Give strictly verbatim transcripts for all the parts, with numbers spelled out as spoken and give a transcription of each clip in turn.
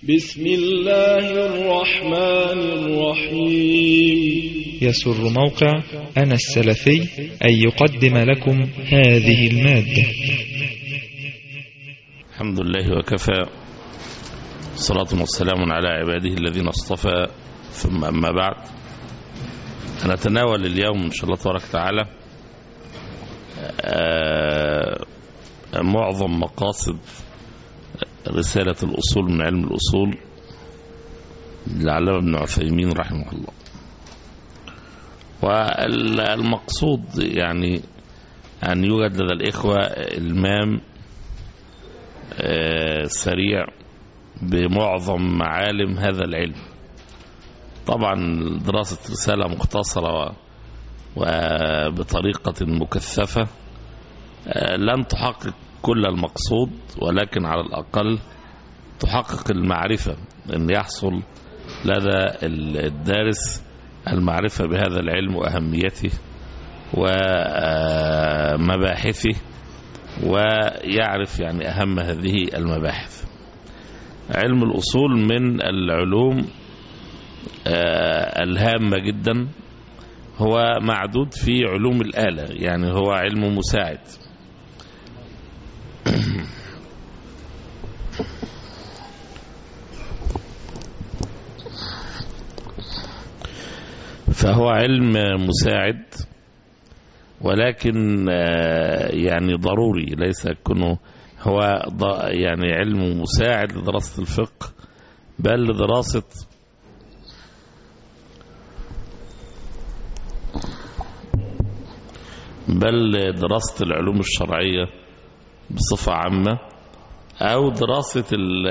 بسم الله الرحمن الرحيم. يسر موقع أنا السلفي أن يقدم لكم هذه المادة. الحمد لله وكفى، صلاة والسلام على عباده الذين اصطفى، ثم أما بعد، هنتناول اليوم إن شاء الله تبارك وتعالى معظم مقاصد رسالة الأصول من علم الأصول للعلامة ابن عثيمين رحمه الله. والمقصود يعني أن يوجد لدى الإخوة المام سريع بمعظم معالم هذا العلم. طبعا دراسة رسالة مختصرة وبطريقة مكثفة لن تحقق كل المقصود، ولكن على الأقل تحقق المعرفة، أن يحصل لدى الدارس المعرفة بهذا العلم وأهميته ومباحثه، ويعرف يعني أهم هذه المباحث. علم الأصول من العلوم الهامة جدا، هو معدود في علوم الآلة، يعني هو علم مساعد. فهو علم مساعد، ولكن يعني ضروري، ليس كونه هو يعني علم مساعد لدراسة الفقه، بل لدراسة بل دراسة العلوم الشرعية بصفة عامة، أو دراسة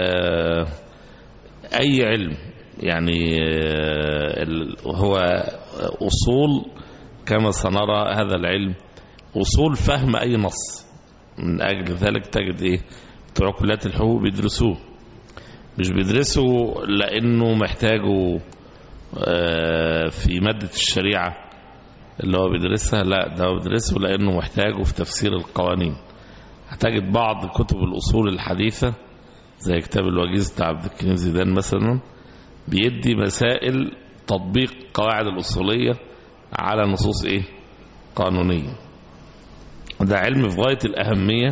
أي علم. يعني هو أصول، كما سنرى هذا العلم أصول فهم أي نص. من أجل ذلك تجد إيه بتوع كليات الحقوق بيدرسوه، مش بيدرسوا لأنه محتاجه في مادة الشريعة اللي هو بيدرسها، لا، ده هو بيدرسه لأنه محتاجه في تفسير القوانين. هتجد بعض كتب الأصول الحديثة زي كتاب الوجيز بتاع عبد الكريم زيدان مثلا بيدي مسائل تطبيق قواعد الأصولية على نصوص إيه قانونية. ده علم في غاية الأهمية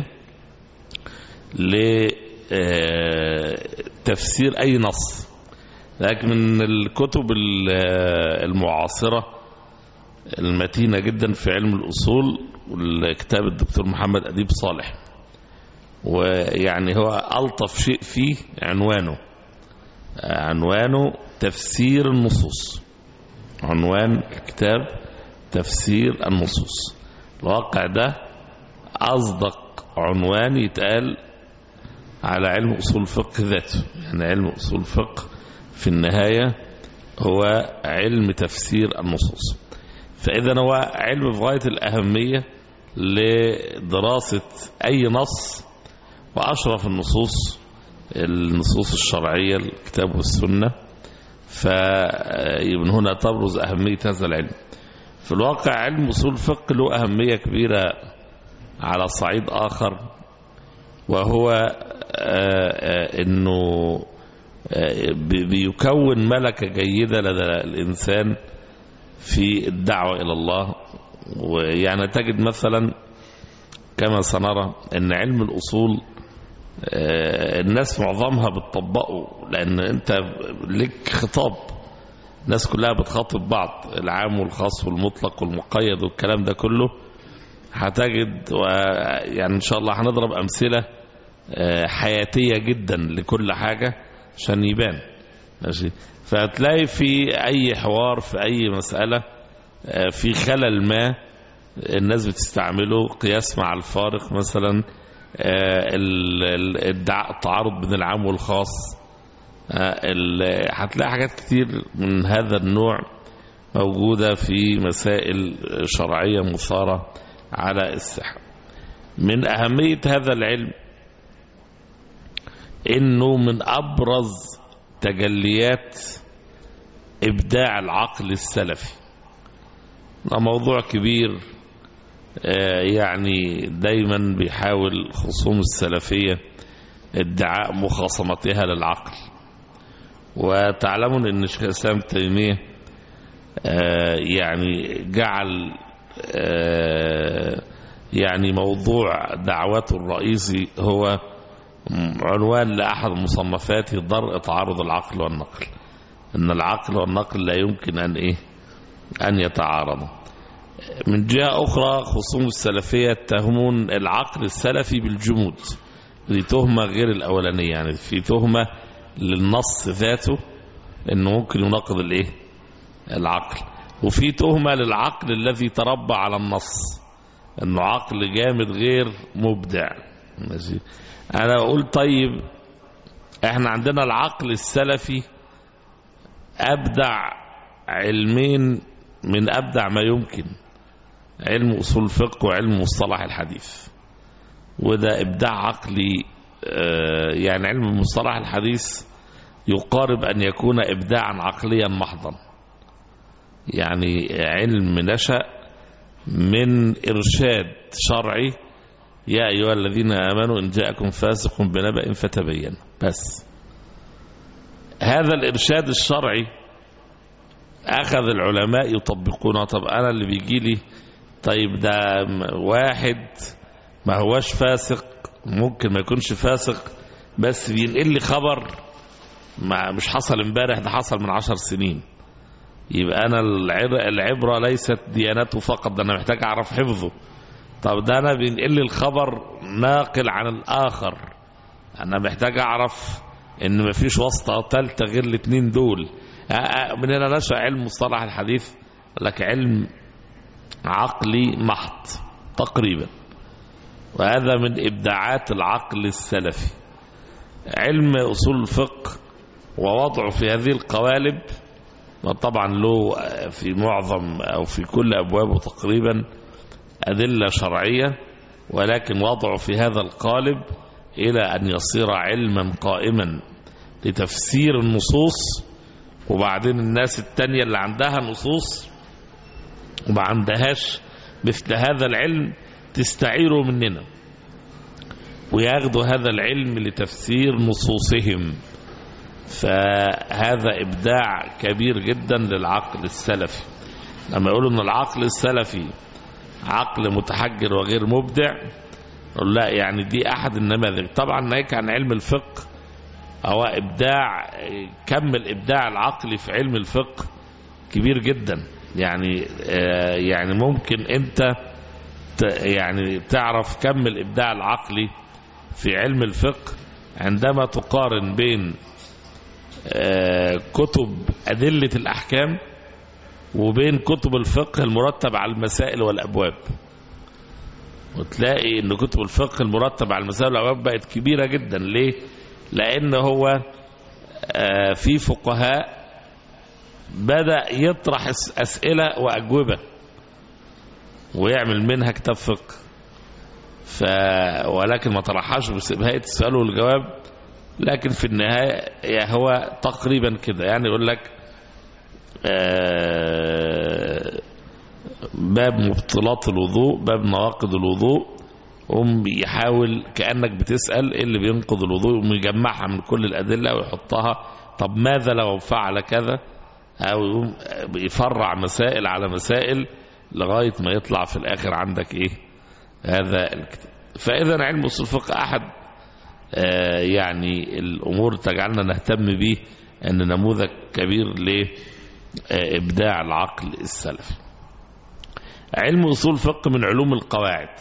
لتفسير أي نص. لكن من الكتب المعاصرة المتينة جدا في علم الأصول والكتاب الدكتور محمد أديب صالح، ويعني هو ألطف شيء فيه عنوانه عنوانه تفسير النصوص. عنوان الكتاب تفسير النصوص. الواقع ده أصدق عنوان يتقال على علم أصول الفقه ذاته. يعني علم أصول الفقه في النهاية هو علم تفسير النصوص. فإذا هو علم في غاية الأهمية لدراسة أي نص، وأشرف النصوص النصوص الشرعية الكتاب والسنة. فمن هنا تبرز أهمية هذا العلم. في الواقع علم أصول الفقه له أهمية كبيرة على صعيد آخر، وهو أنه بيكون ملكة جيدة لدى الإنسان في الدعوة إلى الله. ويعني تجد مثلا كما سنرى أن علم الأصول الناس معظمها بتطبقه، لأن أنت لك خطاب، الناس كلها بتخاطب بعض، العام والخاص والمطلق والمقيد والكلام ده كله. هتجد يعني إن شاء الله هنضرب أمثلة حياتية جدا لكل حاجة عشان يبان ماشي. فهتلاقي في أي حوار في أي مسألة في خلل ما الناس بتستعمله، قياس مع الفارق مثلا، التعارض بين العام والخاص. هتلاقي حاجات كتير من هذا النوع موجودة في مسائل شرعية مثارة على الساحة. من أهمية هذا العلم إنه من أبرز تجليات إبداع العقل السلفي. ده موضوع كبير، يعني دايما بيحاول خصوم السلفية ادعاء مخاصمتها للعقل. وتعلمون أن شيخ الإسلام تيمية يعني جعل يعني موضوع دعوته الرئيسي هو عنوان لأحد مصنفاته درء تعارض العقل والنقل، أن العقل والنقل لا يمكن أن إيه أن يتعارضوا. من جهة أخرى خصوم السلفية يتهمون العقل السلفي بالجمود، دي تهمة غير الأولانية، يعني في تهمة للنص ذاته أنه ممكن يناقض الإيه العقل، وفي تهمة للعقل الذي تربى على النص أنه عقل جامد غير مبدع. ماشي. أنا أقول طيب إحنا عندنا العقل السلفي أبدع علمين من أبدع ما يمكن، علم أصول الفقه وعلم مصطلح الحديث، وده إبداع عقلي. يعني علم مصطلح الحديث يقارب أن يكون إبداعا عقليا محضا، يعني علم نشأ من إرشاد شرعي، يا أيها الذين آمنوا إن جاءكم فاسق بنبأ فتبين. بس هذا الإرشاد الشرعي أخذ العلماء يطبقونه. طب أنا اللي بيجي لي طيب ده واحد ما هوش فاسق، ممكن ما يكونش فاسق بس بينقل لي خبر ما مش حصل امبارح، ده حصل من عشر سنين، يبقى أنا العبرة ليست ديانته فقط، ده أنا محتاج أعرف حفظه. طب ده أنا بينقل لي الخبر ناقل عن الآخر، أنا محتاج أعرف إن مفيش واسطة ثالثة غير الاثنين دول. من هنا نشأ علم مصطلح الحديث لك علم عقلي محض تقريبا، وهذا من إبداعات العقل السلفي. علم أصول الفقه ووضعه في هذه القوالب طبعا له في معظم أو في كل أبوابه تقريبا أدلة شرعية، ولكن وضعه في هذا القالب إلى أن يصير علما قائما لتفسير النصوص، وبعدين الناس التانية اللي عندها نصوص وما عندهاش مثل هذا العلم تستعيروا مننا وياخدوا هذا العلم لتفسير نصوصهم. فهذا إبداع كبير جدا للعقل السلفي. لما يقولوا أن العقل السلفي عقل متحجر وغير مبدع، لا يعني دي أحد النماذج. طبعا ناهيك عن علم الفقه هو إبداع، كم الإبداع العقلي في علم الفقه كبير جدا. يعني آه يعني ممكن أنت يعني تعرف كم الإبداع العقلي في علم الفقه عندما تقارن بين آه كتب أدلة الأحكام وبين كتب الفقه المرتب على المسائل والأبواب، وتلاقي أن كتب الفقه المرتب على المسائل والأبواب بقت كبيرة جدا. ليه؟ لأن هو آه في فقهاء بدأ يطرح أسئلة وأجوبة ويعمل منها كتاب فقه، ف... ولكن ما طرحهاش بهيئة السؤال والجواب، لكن في النهاية هو تقريبا كده. يعني يقول لك آه باب مبطلات الوضوء، باب نواقض الوضوء، هم بيحاول كأنك بتسأل ايه اللي بينقض الوضوء ويجمعها من كل الأدلة ويحطها. طب ماذا لو فعل كذا؟ أو يفرع مسائل على مسائل لغاية ما يطلع في الآخر عندك إيه هذا الكتاب. فإذا علم أصول الفقه أحد آه يعني الأمور تجعلنا نهتم به، أن نموذج كبير لإبداع العقل السلفي. علم أصول الفقه من علوم القواعد،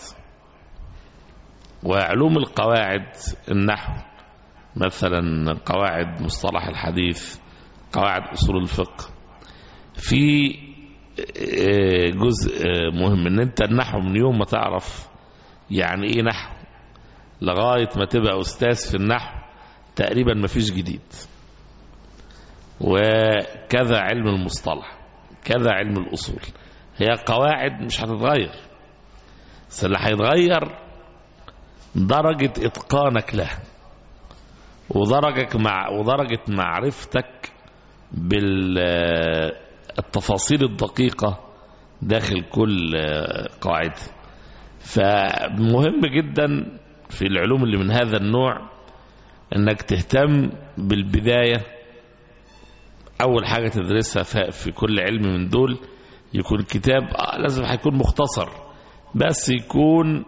وعلوم القواعد النحو مثلا، قواعد مصطلح الحديث، قواعد أصول الفقه. في جزء مهم ان انت النحو من يوم ما تعرف يعني ايه نحو لغاية ما تبقى أستاذ في النحو تقريبا ما فيش جديد. وكذا علم المصطلح، كذا علم الأصول، هي قواعد مش هتتغير، بس اللي هيتغير درجة إتقانك لها ودرجة مع ودرجة معرفتك بالتفاصيل الدقيقة داخل كل قاعدة. فمهم جدا في العلوم اللي من هذا النوع انك تهتم بالبداية أول حاجة تدرسها في كل علم من دول يكون كتاب لازم هيكون مختصر، بس يكون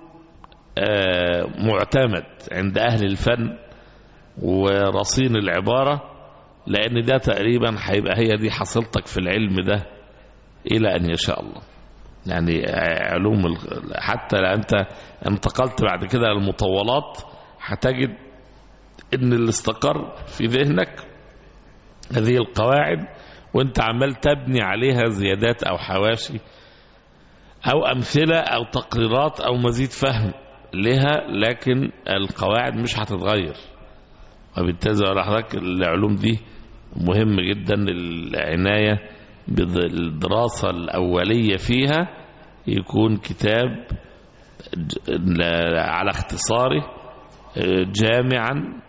معتمد عند أهل الفن ورصين العبارة، لأن ده تقريبا هيبقى هي دي حصيلتك في العلم ده إلى أن يشاء الله. يعني علوم حتى لو أنت انتقلت بعد كده للمطولات هتجد إن اللي استقر في ذهنك هذه القواعد، وانت عمال تبني عليها زيادات أو حواشي أو أمثلة أو تقريرات أو مزيد فهم لها، لكن القواعد مش هتتغير. وبالتالي على حضرتك العلوم دي مهم جدا العناية بالدراسة الأولية فيها، يكون كتاب على اختصاره جامعا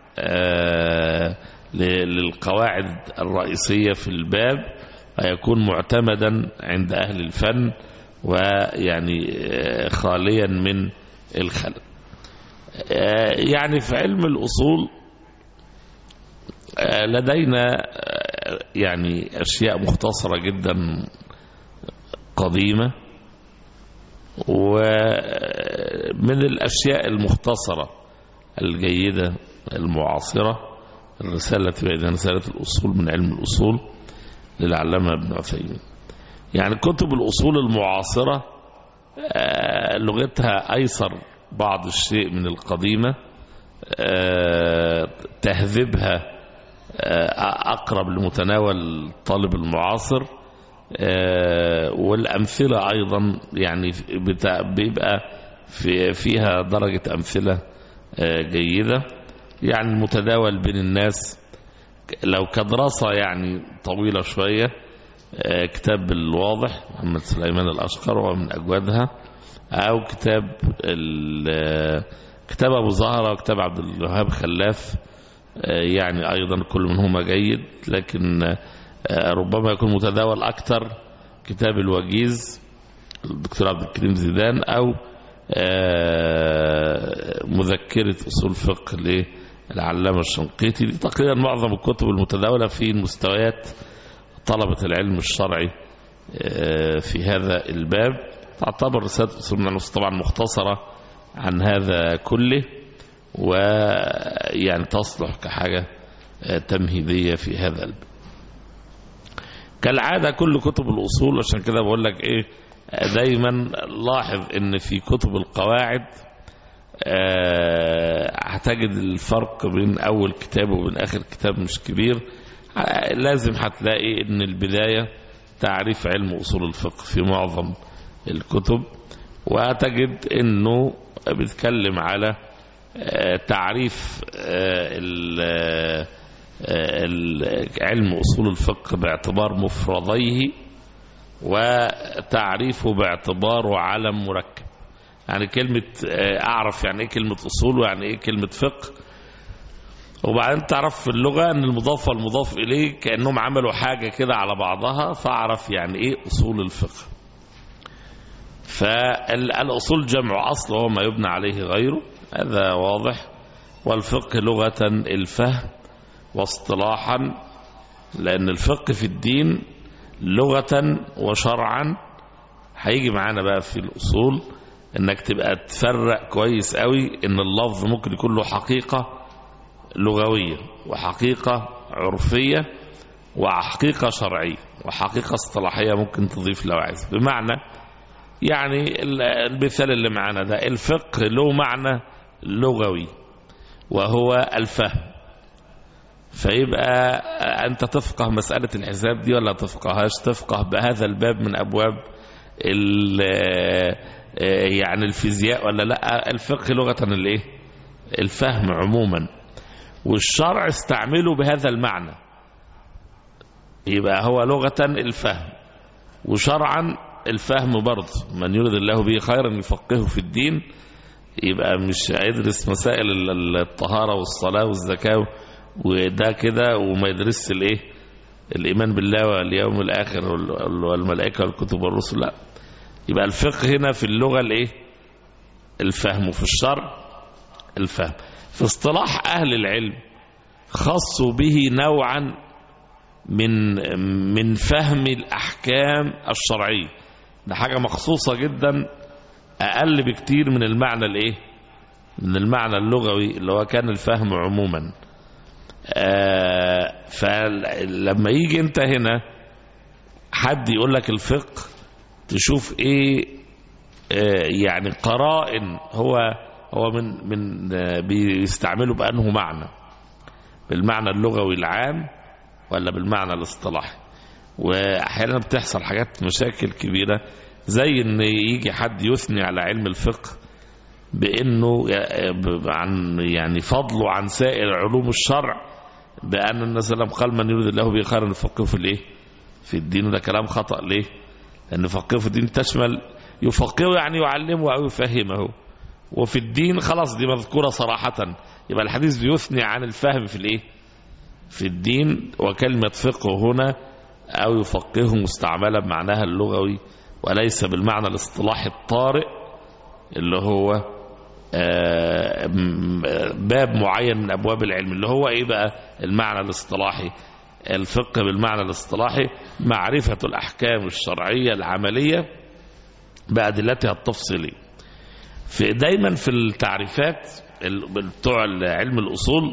للقواعد الرئيسية في الباب، ويكون معتمدا عند أهل الفن ويعني خاليا من الخلل. يعني في علم الأصول لدينا يعني أشياء مختصرة جدا قديمة، ومن الأشياء المختصرة الجيدة المعاصرة الرسالة بين رسالة الأصول من علم الأصول للعلامة ابن عثيمين. يعني كتب الأصول المعاصرة لغتها أيسر بعض الشيء من القديمة، تهذيبها أقرب لمتناول الطالب المعاصر، والأمثلة أيضا يعني بيبقى فيها درجة أمثلة جيدة، يعني متداول بين الناس. لو كدراسة يعني طويلة شوية كتاب الواضح محمد سليمان الأشقر ومن أجودها، أو كتاب كتاب أبو زهرة وكتاب عبد الوهاب خلاف، يعني أيضا كل منهما جيد، لكن ربما يكون متداول أكثر كتاب الوجيز الدكتور عبد الكريم زيدان، أو مذكرة أصول فقه للعلامة الشنقيطي. دي تقريبا معظم الكتب المتداولة في مستويات طلبة العلم الشرعي في هذا الباب. تعتبر رسالة أصول من النص طبعا مختصرة عن هذا كله، ويعني تصلح كحاجة تمهيدية في هذا الباب. كالعادة كل كتب الأصول، عشان كده بقول لك إيه، دايما لاحظ إن في كتب القواعد هتجد الفرق بين أول كتاب وبين آخر كتاب مش كبير. لازم هتلاقي إن البداية تعريف علم أصول الفقه في معظم الكتب، وهتجد إنه بيتكلم على تعريف علم أصول الفقه باعتبار مفرديه، وتعريفه باعتباره علم مركب. يعني كلمة أعرف يعني إيه كلمة أصول ويعني إيه كلمة فقه، وبعدين تعرف في اللغة أن المضاف والمضاف إليه كأنهم عملوا حاجة كده على بعضها، فأعرف يعني إيه أصول الفقه. فالأصول جمع أصل وهو ما يبنى عليه غيره، هذا واضح. والفقه لغة الفهم، واصطلاحا لأن الفقه في الدين لغة وشرعا هيجي معانا بقى في الأصول انك تبقى تفرق كويس قوي ان اللفظ ممكن يكون له حقيقة لغوية وحقيقة عرفية وحقيقة شرعية وحقيقة اصطلاحية ممكن تضيف لو عايز. بمعنى يعني المثال اللي معانا ده، الفقه له معنى لغوي وهو الفهم، فيبقى أنت تفقه مسألة الحساب دي ولا تفقهاش؟ تفقه بهذا الباب من أبواب يعني الفيزياء ولا لا؟ الفقه لغة الايه؟ الفهم عموما، والشرع استعمله بهذا المعنى، يبقى هو لغة الفهم وشرعا الفهم برضه. من يريد الله به خيرا يفقهه في الدين، يبقى مش هيدرس مسائل الطهارة والصلاة والزكاة وده كده وما يدرس الايه؟ الإيمان بالله واليوم الآخر والملائكة والكتب والرسل، لا. يبقى الفقه هنا في اللغة الايه؟ الفهم، وفي الشرع الفهم. في اصطلاح أهل العلم خصوا به نوعا من من فهم الأحكام الشرعية. ده حاجة مخصوصة جدا، أقل بكتير من المعنى الإيه؟ من المعنى اللغوي اللي هو كان الفهم عموما. آه فلما يجي أنت هنا حد يقول لك الفقه، تشوف إيه آه يعني قرائن هو هو من من آه بيستعمله بأنه معنى، بالمعنى اللغوي العام ولا بالمعنى الاصطلاحي. واحيانا بتحصل حاجات مشاكل كبيرة، زي ان يجي حد يثني على علم الفقه بانه عن يعني فضله عن سائر علوم الشرع، بان النبي صلى الله عليه وسلم قال من يريد الله به خيرا يفقهه في الايه؟ في الدين. وده كلام خطأ. ليه؟ لان فقهه في الدين تشمل يفقهه يعني يعلمه او يفهمه، وفي الدين خلاص دي مذكورة صراحة. يبقى الحديث بيثني عن الفهم في الايه؟ في الدين. وكلمة فقه هنا أو يفقهه مستعملة بمعناها اللغوي وليس بالمعنى الاصطلاحي الطارئ اللي هو باب معين من أبواب العلم. اللي هو إيه بقى المعنى الاصطلاحي؟ الفقه بالمعنى الاصطلاحي معرفة الأحكام الشرعية العملية بأدلتها التفصيلية. في دايما في التعريفات بتوع علم الأصول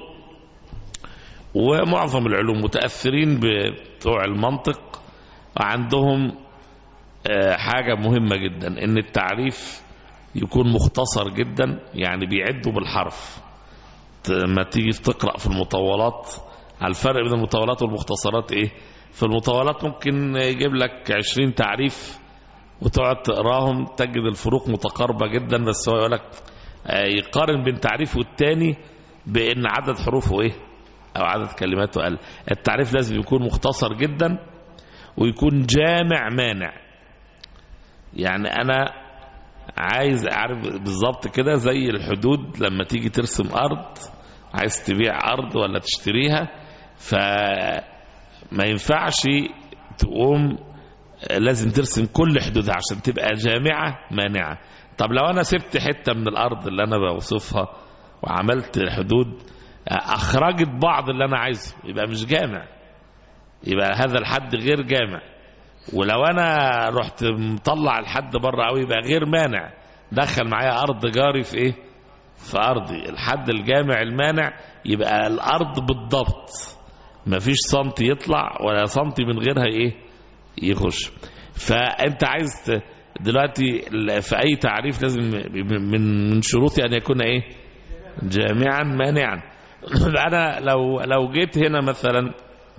ومعظم العلوم متأثرين بتوع المنطق، عندهم حاجة مهمة جدا، ان التعريف يكون مختصر جدا، يعني بيعدوا بالحرف. ما تيجي تقرأ في المطولات على الفرق بين المطولات والمختصرات ايه؟ في المطولات ممكن يجيب لك عشرين تعريف وتقعد تقراهم تجد الفروق متقاربة جدا، بس هو يقول لك يقارن بين تعريف والتاني بان عدد حروفه ايه أو عدد كلماته قل. التعريف لازم يكون مختصر جدا ويكون جامع مانع. يعني أنا عايز أعرف بالظبط كده زي الحدود، لما تيجي ترسم أرض عايز تبيع أرض ولا تشتريها، فما ينفعش تقوم لازم ترسم كل حدودها عشان تبقى جامعة مانعة. طب لو أنا سبت حتة من الأرض اللي أنا بوصفها وعملت حدود أخرجت بعض اللي أنا عايزه، يبقى مش جامع، يبقى هذا الحد غير جامع. ولو أنا رحت مطلع الحد بره أو يبقى غير مانع، دخل معايا أرض جاري في إيه؟ في أرضي. الحد الجامع المانع يبقى الأرض بالضبط، مفيش سنتي يطلع ولا سنتي من غيرها إيه؟ يخش. فأنت عايز دلوقتي في أي تعريف لازم من من شروطي أن يكون إيه؟ جامعا مانعا. أنا لو لو جيت هنا مثلا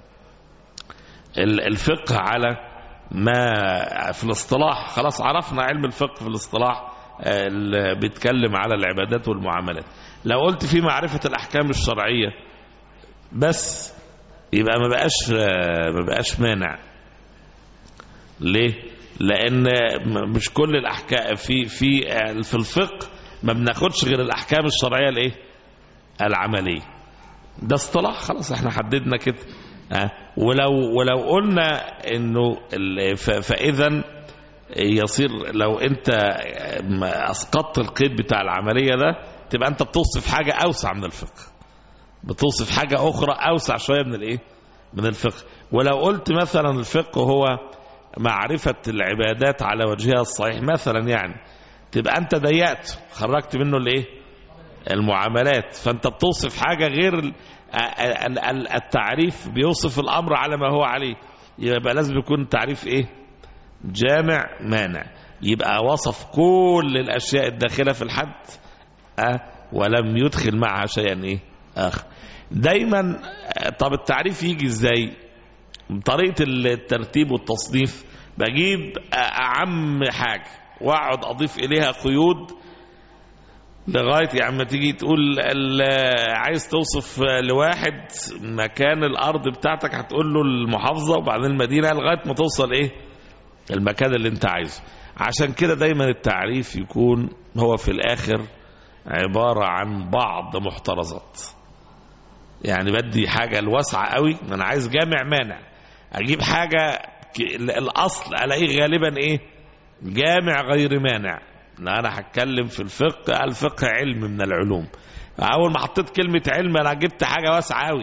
الفقه على ما في الاصطلاح، خلاص عرفنا علم الفقه في الاصطلاح اللي بيتكلم على العبادات والمعاملات. لو قلت في معرفة الأحكام الشرعية بس يبقى ما بقاش ما بقاش مانع. ليه؟ لأن مش كل الأحكام في في في الفقه ما بناخدش غير الأحكام الشرعية الايه؟ العملية. ده اصطلاح خلاص احنا حددنا كده. أه؟ ولو ولو قلنا انه فاذا يصير لو انت اسقطت القيد بتاع العملية ده تبقى انت بتوصف حاجة اوسع من الفقه، بتوصف حاجة اخرى اوسع شوية من الايه؟ من الفقه. ولو قلت مثلا الفقه هو معرفة العبادات على وجهها الصحيح مثلا، يعني تبقى انت ضيقت خرجت منه الايه؟ المعاملات. فانت بتوصف حاجة غير التعريف بيوصف الامر على ما هو عليه، يبقى لازم يكون التعريف ايه؟ جامع مانع. يبقى وصف كل الاشياء الداخلة في الحد أه ولم يدخل معها شيئا ايه اخر. دايما طب التعريف يجي ازاي؟ بطريقة الترتيب والتصنيف. بجيب اعم حاجة واقعد اضيف اليها قيود لغاية يعني ما تيجي تقول عايز توصف لواحد مكان الأرض بتاعتك هتقول له المحافظة وبعدين المدينة لغاية ما توصل إيه؟ المكان اللي أنت عايزه. عشان كده دايما التعريف يكون هو في الآخر عبارة عن بعض محترزات. يعني بدي حاجة الواسعة قوي، ما أنا عايز جامع مانع، أجيب حاجة الأصل ألاقيه غالبا إيه؟ جامع غير مانع. لا أنا هتكلم في الفقه، الفقه علم من العلوم. أول ما حطيت كلمة علم أنا جبت حاجة واسعة قوي،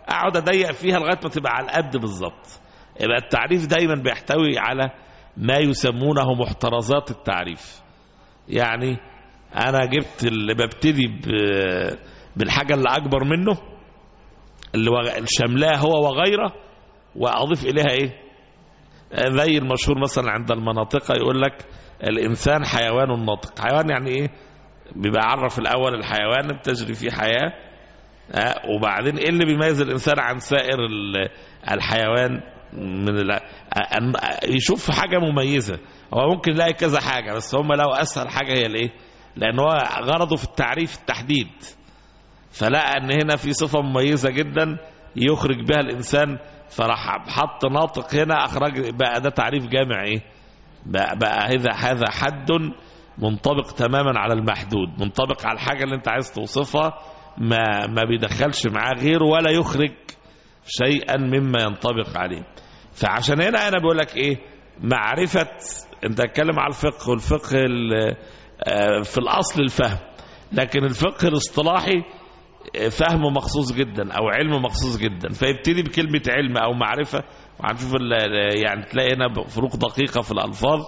اقعد اضيق فيها لغايه ما تبقى على القد بالظبط. يبقى التعريف دايما بيحتوي على ما يسمونه محترزات التعريف. يعني انا جبت اللي ببتدي بالحاجه اللي اكبر منه اللي شملاه هو وغيره، واضيف اليها ايه، زي المشهور مثلا عند المناطق يقول لك الانسان حيوان ناطق. حيوان يعني ايه؟ بيبقى عرف الاول الحيوان بتجري فيه حياه، أه وبعدين ايه اللي بيميز الانسان عن سائر الحيوان من يشوف حاجه مميزه. هو ممكن يلاقي كذا حاجه، بس هم لو اسهل حاجه هي الايه، لان هو غرضه في التعريف التحديد، فلقى ان هنا في صفه مميزه جدا يخرج بها الانسان، فراح حط ناطق هنا، اخرج بقى ده تعريف جامع ايه، بقى, بقى هذا هذا حد منطبق تماما على المحدود، منطبق على الحاجه اللي انت عايز توصفها، ما ما بيدخلش معاه غيره ولا يخرج شيئا مما ينطبق عليه. فعشان هنا انا بقول لك ايه، معرفه، انت تتكلم على الفقه، والفقه في الاصل الفهم، لكن الفقه الاصطلاحي فهم مخصوص جدا او علم مخصوص جدا، فيبتدي بكلمه علم او معرفه، وهنشوف يعني تلاقي هنا فروق دقيقه في الالفاظ.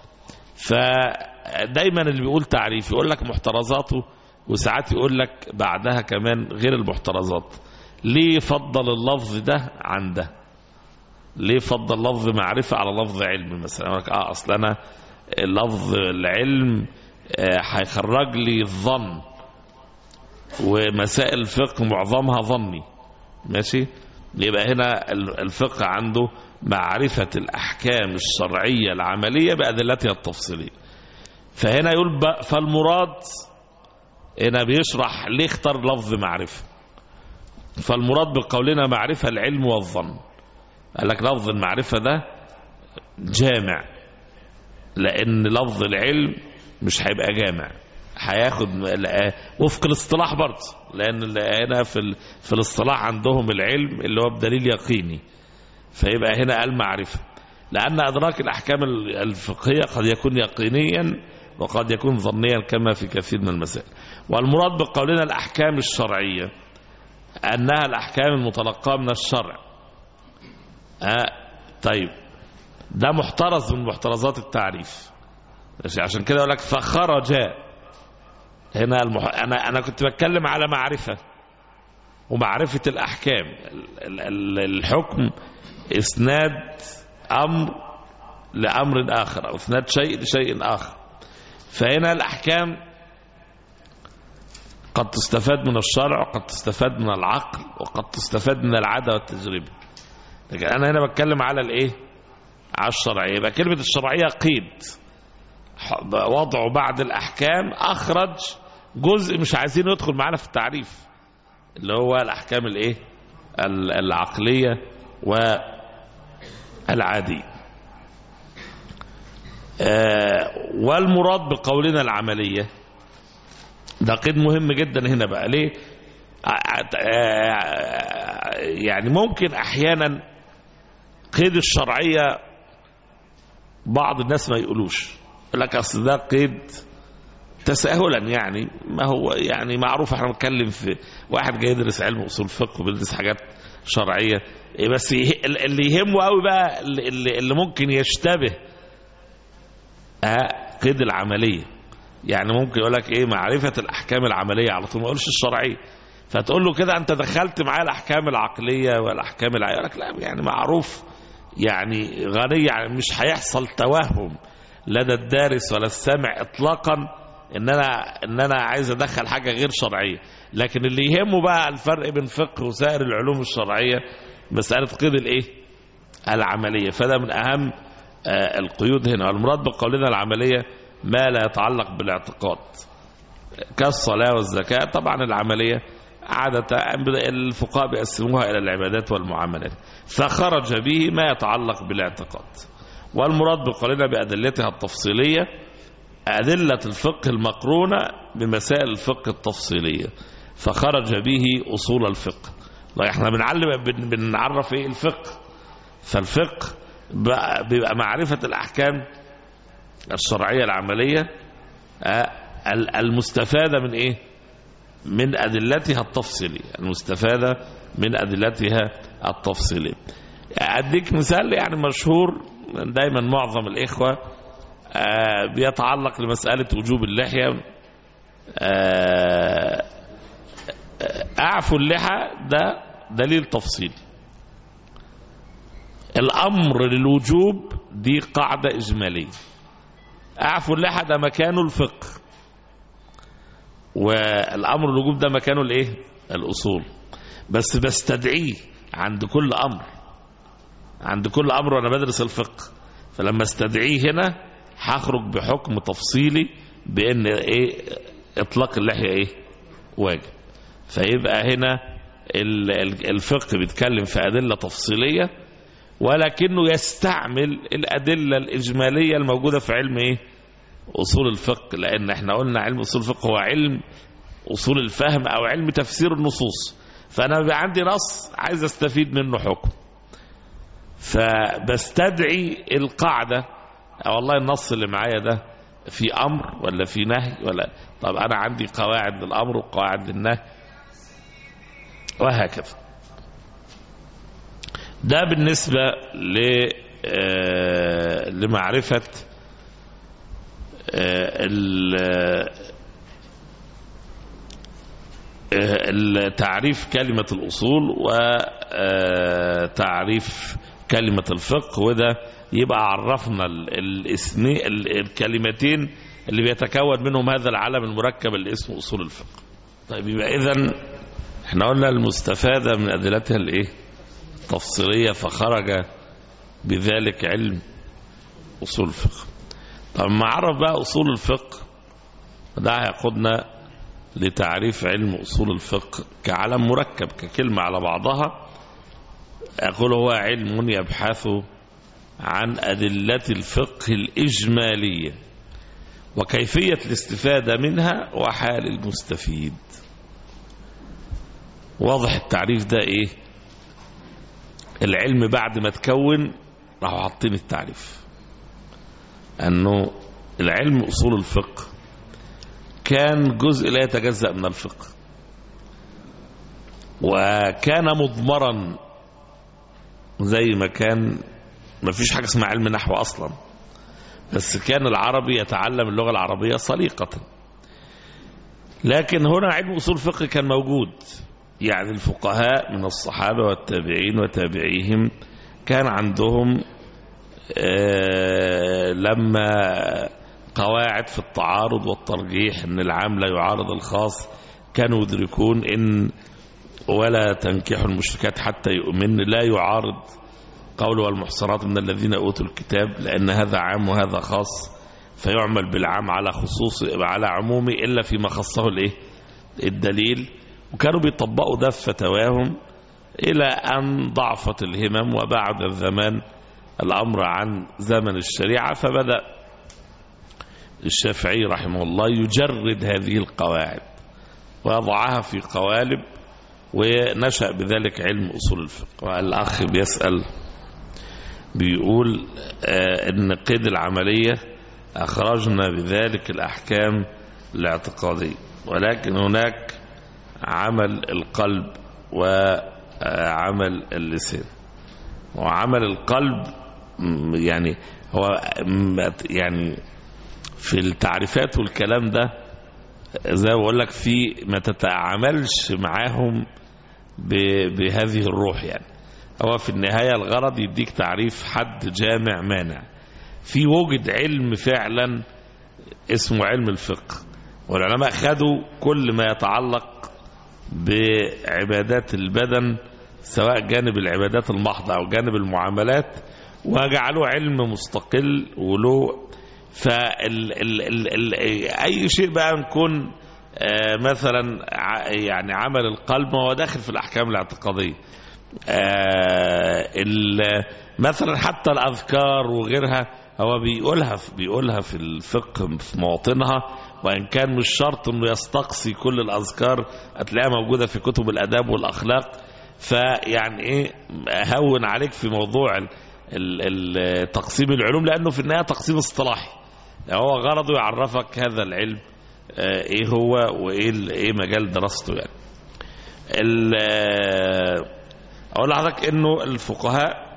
فدايما اللي بيقول تعريف يقول لك محترزاته، وساعات يقول لك بعدها كمان غير المحترزات. ليه فضل اللفظ ده عن ده؟ ليه فضل لفظ معرفة على لفظ علم مثلا؟ اه اصل انا لفظ العلم هيخرج لي الظن، ومسائل الفقه معظمها ظني، ماشي؟ يبقى هنا الفقه عنده معرفة الأحكام الشرعية العملية بأدلتها التفصيلية. فهنا يقول فالمراد، هنا بيشرح ليه اختار لفظ معرفة. فالمراد بقولنا معرفة العلم والظن. قال لك لفظ المعرفة ده جامع، لأن لفظ العلم مش هيبقى جامع، هياخد وفق الاصطلاح برضه، لأن هنا في في الاصطلاح عندهم العلم اللي هو بدليل يقيني، فيبقى هنا قال معرفة، لأن أدراك الأحكام الفقهية قد يكون يقينيا وقد يكون ظنيا كما في كثير من المسائل. والمراد بقولنا الأحكام الشرعية أنها الأحكام المتلقاة من الشرع. آه طيب ده محترز من محترزات التعريف، عشان كده أقول لك فخرج هنا المح... أنا أنا كنت بتكلم على معرفة ومعرفة الأحكام. الحكم إسناد أمر لأمر آخر، أو إسناد شيء لشيء آخر. فهنا الأحكام قد تستفاد من الشرع، وقد تستفاد من العقل، وقد تستفاد من العادة والتجربة. لكن أنا هنا بتكلم على الإيه؟ على الشرعية. يبقى كلمة الشرعية قيد وضعه بعد الأحكام، أخرج جزء مش عايزين يدخل معنا في التعريف، اللي هو الأحكام الإيه؟ العقلية والعادية. آه والمراد بقولنا العملية ده قيد مهم جدا هنا بقى. ليه؟ يعني ممكن احيانا قيد الشرعية بعض الناس ما يقولوش، يقول لك اصل ده قيد تساهلا، يعني ما هو يعني معروف. احنا بنتكلم في واحد جاي يدرس علم اصول فقه وبيدرس حاجات شرعية، بس اللي يهمه قوي بقى اللي, اللي ممكن يشتبه آه قيد العملية. يعني ممكن يقول لك ايه معرفة الأحكام العملية على طول، ما يقولش الشرعية. فتقول له كده أنت دخلت معاه الأحكام العقلية والأحكام العقلية، يقول لك لا يعني معروف، يعني غني، يعني مش هيحصل توهم لدى الدارس ولا السامع إطلاقا إن أنا إن أنا عايز أدخل حاجة غير شرعية. لكن اللي يهمه بقى الفرق بين فقه وسائر العلوم الشرعية مسألة قيد الإيه؟ العملية. فده من أهم آه القيود هنا. المراد بقولنا العملية ما لا يتعلق بالاعتقاد كالصلاة والزكاة. طبعا العملية عادة الفقهاء بيقسموها إلى العبادات والمعاملات، فخرج به ما يتعلق بالاعتقاد. والمراد بقولنا بأدلتها التفصيلية أدلة الفقه المقرونة بمسائل الفقه التفصيلية، فخرج به أصول الفقه. احنا بنعلم بنعرف ايه الفقه، فالفقه بيبقى معرفة الأحكام الشرعية العملية المستفادة من ايه؟ من أدلتها التفصيلية، المستفادة من أدلتها التفصيلية. أديك مثال يعني مشهور دايما معظم الإخوة بيتعلق لمسألة وجوب اللحية. أعفو اللحى ده دليل تفصيلي، الأمر للوجوب دي قاعدة إجمالية. أعفو اللحى ده مكانه الفقه، والأمر الوجوب ده مكانه الإيه؟ الأصول. بس بستدعيه عند كل أمر، عند كل أمر وأنا بدرس الفقه، فلما استدعيه هنا هخرج بحكم تفصيلي بأن إيه؟ إطلاق اللحية إيه؟ واجب. فيبقى هنا الفقه بيتكلم في أدلة تفصيلية، ولكنه يستعمل الأدلة الإجمالية الموجودة في علم إيه؟ أصول الفقه، لأن احنا قلنا علم أصول الفقه هو علم أصول الفهم أو علم تفسير النصوص. فأنا بقى عندي نص عايز أستفيد منه حكم، فبستدعي القاعدة، والله النص اللي معايا ده في أمر ولا في نهي ولا، طب أنا عندي قواعد للأمر وقواعد للنهي وهكذا. ده بالنسبة لمعرفة التعريف كلمة الأصول وتعريف كلمة الفقه، وده يبقى عرفنا الكلمتين اللي بيتكون منهم هذا العالم المركب اللي اسمه أصول الفقه. طيب يبقى إذن احنا قلنا المستفادة من أدلتها الايه؟ تفصيلية، فخرج بذلك علم أصول الفقه. طب ما عرف بقى أصول الفقه ده هيقودنا لتعريف علم أصول الفقه كعالم مركب ككلمة على بعضها. أقول هو علم يبحث عن أدلة الفقه الإجمالية وكيفية الاستفادة منها وحال المستفيد. واضح التعريف ده ايه؟ العلم بعد ما تكون راحوا حاطين التعريف انه العلم اصول الفقه كان جزء لا يتجزأ من الفقه، وكان مضمرا زي ما كان ما فيش حاجة اسمها علم نحو اصلا، بس كان العربي يتعلم اللغة العربية سليقة. لكن هنا علم اصول الفقه كان موجود، يعني الفقهاء من الصحابة والتابعين وتابعيهم كان عندهم لما قواعد في التعارض والترجيح ان العام لا يعارض الخاص، كانوا يدركون ان ولا تنكحوا المشركات حتى يؤمن لا يعارض قول والمحصنات من الذين اوتوا الكتاب، لان هذا عام وهذا خاص، فيعمل بالعام على خصوص على عمومه الا فيما خصه الايه؟ الدليل. وكانوا بيطبقوا ده في فتواهم إلى أن ضعفت الهمم وبعد الزمان الأمر عن زمن الشريعة، فبدأ الشافعي رحمه الله يجرد هذه القواعد ويضعها في قوالب، ونشأ بذلك علم أصول الفقه. والأخ بيسأل بيقول آه إن قيد العملية أخرجنا بذلك الأحكام الاعتقادية، ولكن هناك عمل القلب وعمل اللسان. وعمل القلب يعني هو يعني في التعريفات والكلام ده زي ما بقول لك في ما تتعاملش معاهم بهذه الروح، يعني هو في النهاية الغرض يديك تعريف حد جامع مانع. في وجد علم فعلا اسمه علم الفقه، والعلماء خدوا كل ما يتعلق بعبادات البدن سواء جانب العبادات المحضة أو جانب المعاملات وجعلوه علم مستقل وله. فال ال ال ال أي شيء بقى نكون آه مثلا يعني عمل القلب هو داخل في الأحكام الاعتقادية، آه مثلا حتى الأذكار وغيرها هو بيقولها بيقولها في الفقه في مواطنها، وإن كان مش شرط إنه يستقصي كل الأذكار، هتلاقيها موجودة في كتب الآداب والأخلاق. فيعني إيه هون عليك في موضوع تقسيم العلوم، لأنه في النهاية تقسيم اصطلاحي، هو غرضه يعرفك هذا العلم إيه هو وإيه إيه مجال دراسته. يعني أقول لحضرتك إنه الفقهاء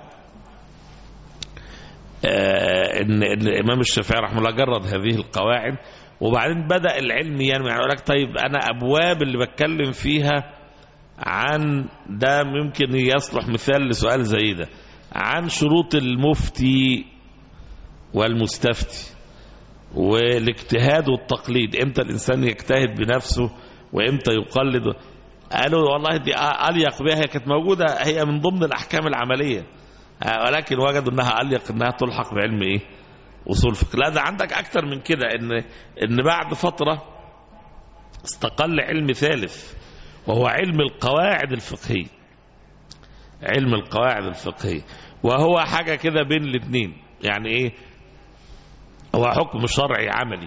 إن الإمام الشافعي رحمه الله جرد هذه القواعد، وبعدين بدأ العلم يعني يقول لك طيب أنا أبواب اللي بتكلم فيها عن ده ممكن يصلح مثال لسؤال زي ده، عن شروط المفتي والمستفتي والاجتهاد والتقليد، امتى الإنسان يجتهد بنفسه وامتى يقلد. قالوا والله دي أليق بها، هي كانت موجودة هي من ضمن الأحكام العملية، ولكن وجدوا أنها أليق أنها تلحق بعلم إيه؟ أصول فقه. لا ده عندك أكتر من كده، إن إن بعد فترة استقل علم ثالث وهو علم القواعد الفقهية. علم القواعد الفقهية وهو حاجة كده بين الاثنين، يعني إيه؟ هو حكم شرعي عملي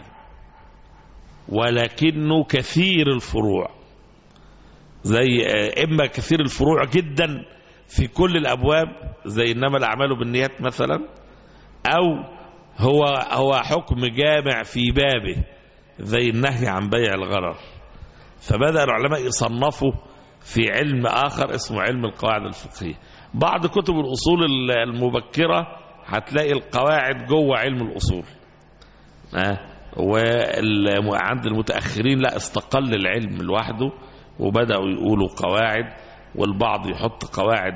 ولكنه كثير الفروع، زي إما كثير الفروع جدا في كل الأبواب زي إنما الأعمال بالنيات مثلا، أو هو هو حكم جامع في بابه زي النهي عن بيع الغرر. فبدأ العلماء يصنفوا في علم آخر اسمه علم القواعد الفقهية. بعض كتب الأصول المبكرة هتلاقي القواعد جوه علم الأصول، وعند المتأخرين لا استقل العلم لوحده وبدأوا يقولوا قواعد، والبعض يحط قواعد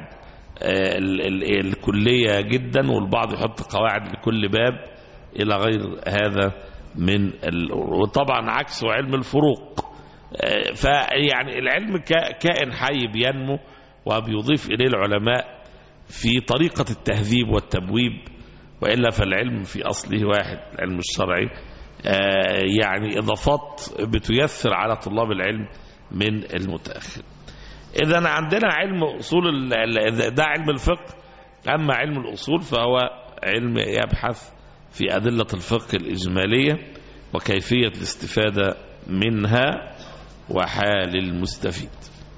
الكلية جدا والبعض يحط قواعد لكل باب إلى غير هذا من ال... وطبعا عكسه علم الفروق. فيعني العلم كائن حي بينمو وبيضيف إليه العلماء في طريقة التهذيب والتبويب، وإلا فالعلم في أصله واحد، العلم الشرعي يعني إضافات بتيسر على طلاب العلم من المتأخر. إذن عندنا علم أصول، ده علم الفقه. أما علم الأصول فهو علم يبحث في أدلة الفقه الإجمالية وكيفية الاستفادة منها وحال المستفيد.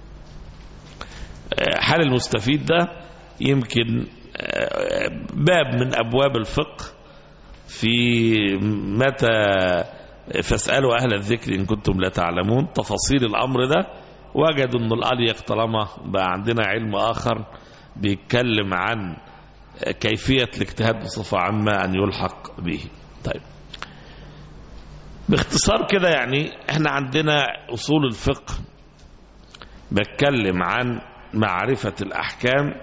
حال المستفيد ده يمكن باب من أبواب الفقه، في متى فاسألوا أهل الذكر إن كنتم لا تعلمون. تفاصيل الأمر ده وجدوا أن الأليق طالما بقى عندنا علم آخر بيتكلم عن كيفية الاجتهاد بصفة عامة أن يلحق به. طيب باختصار كده يعني احنا عندنا أصول الفقه بتكلم عن معرفة الأحكام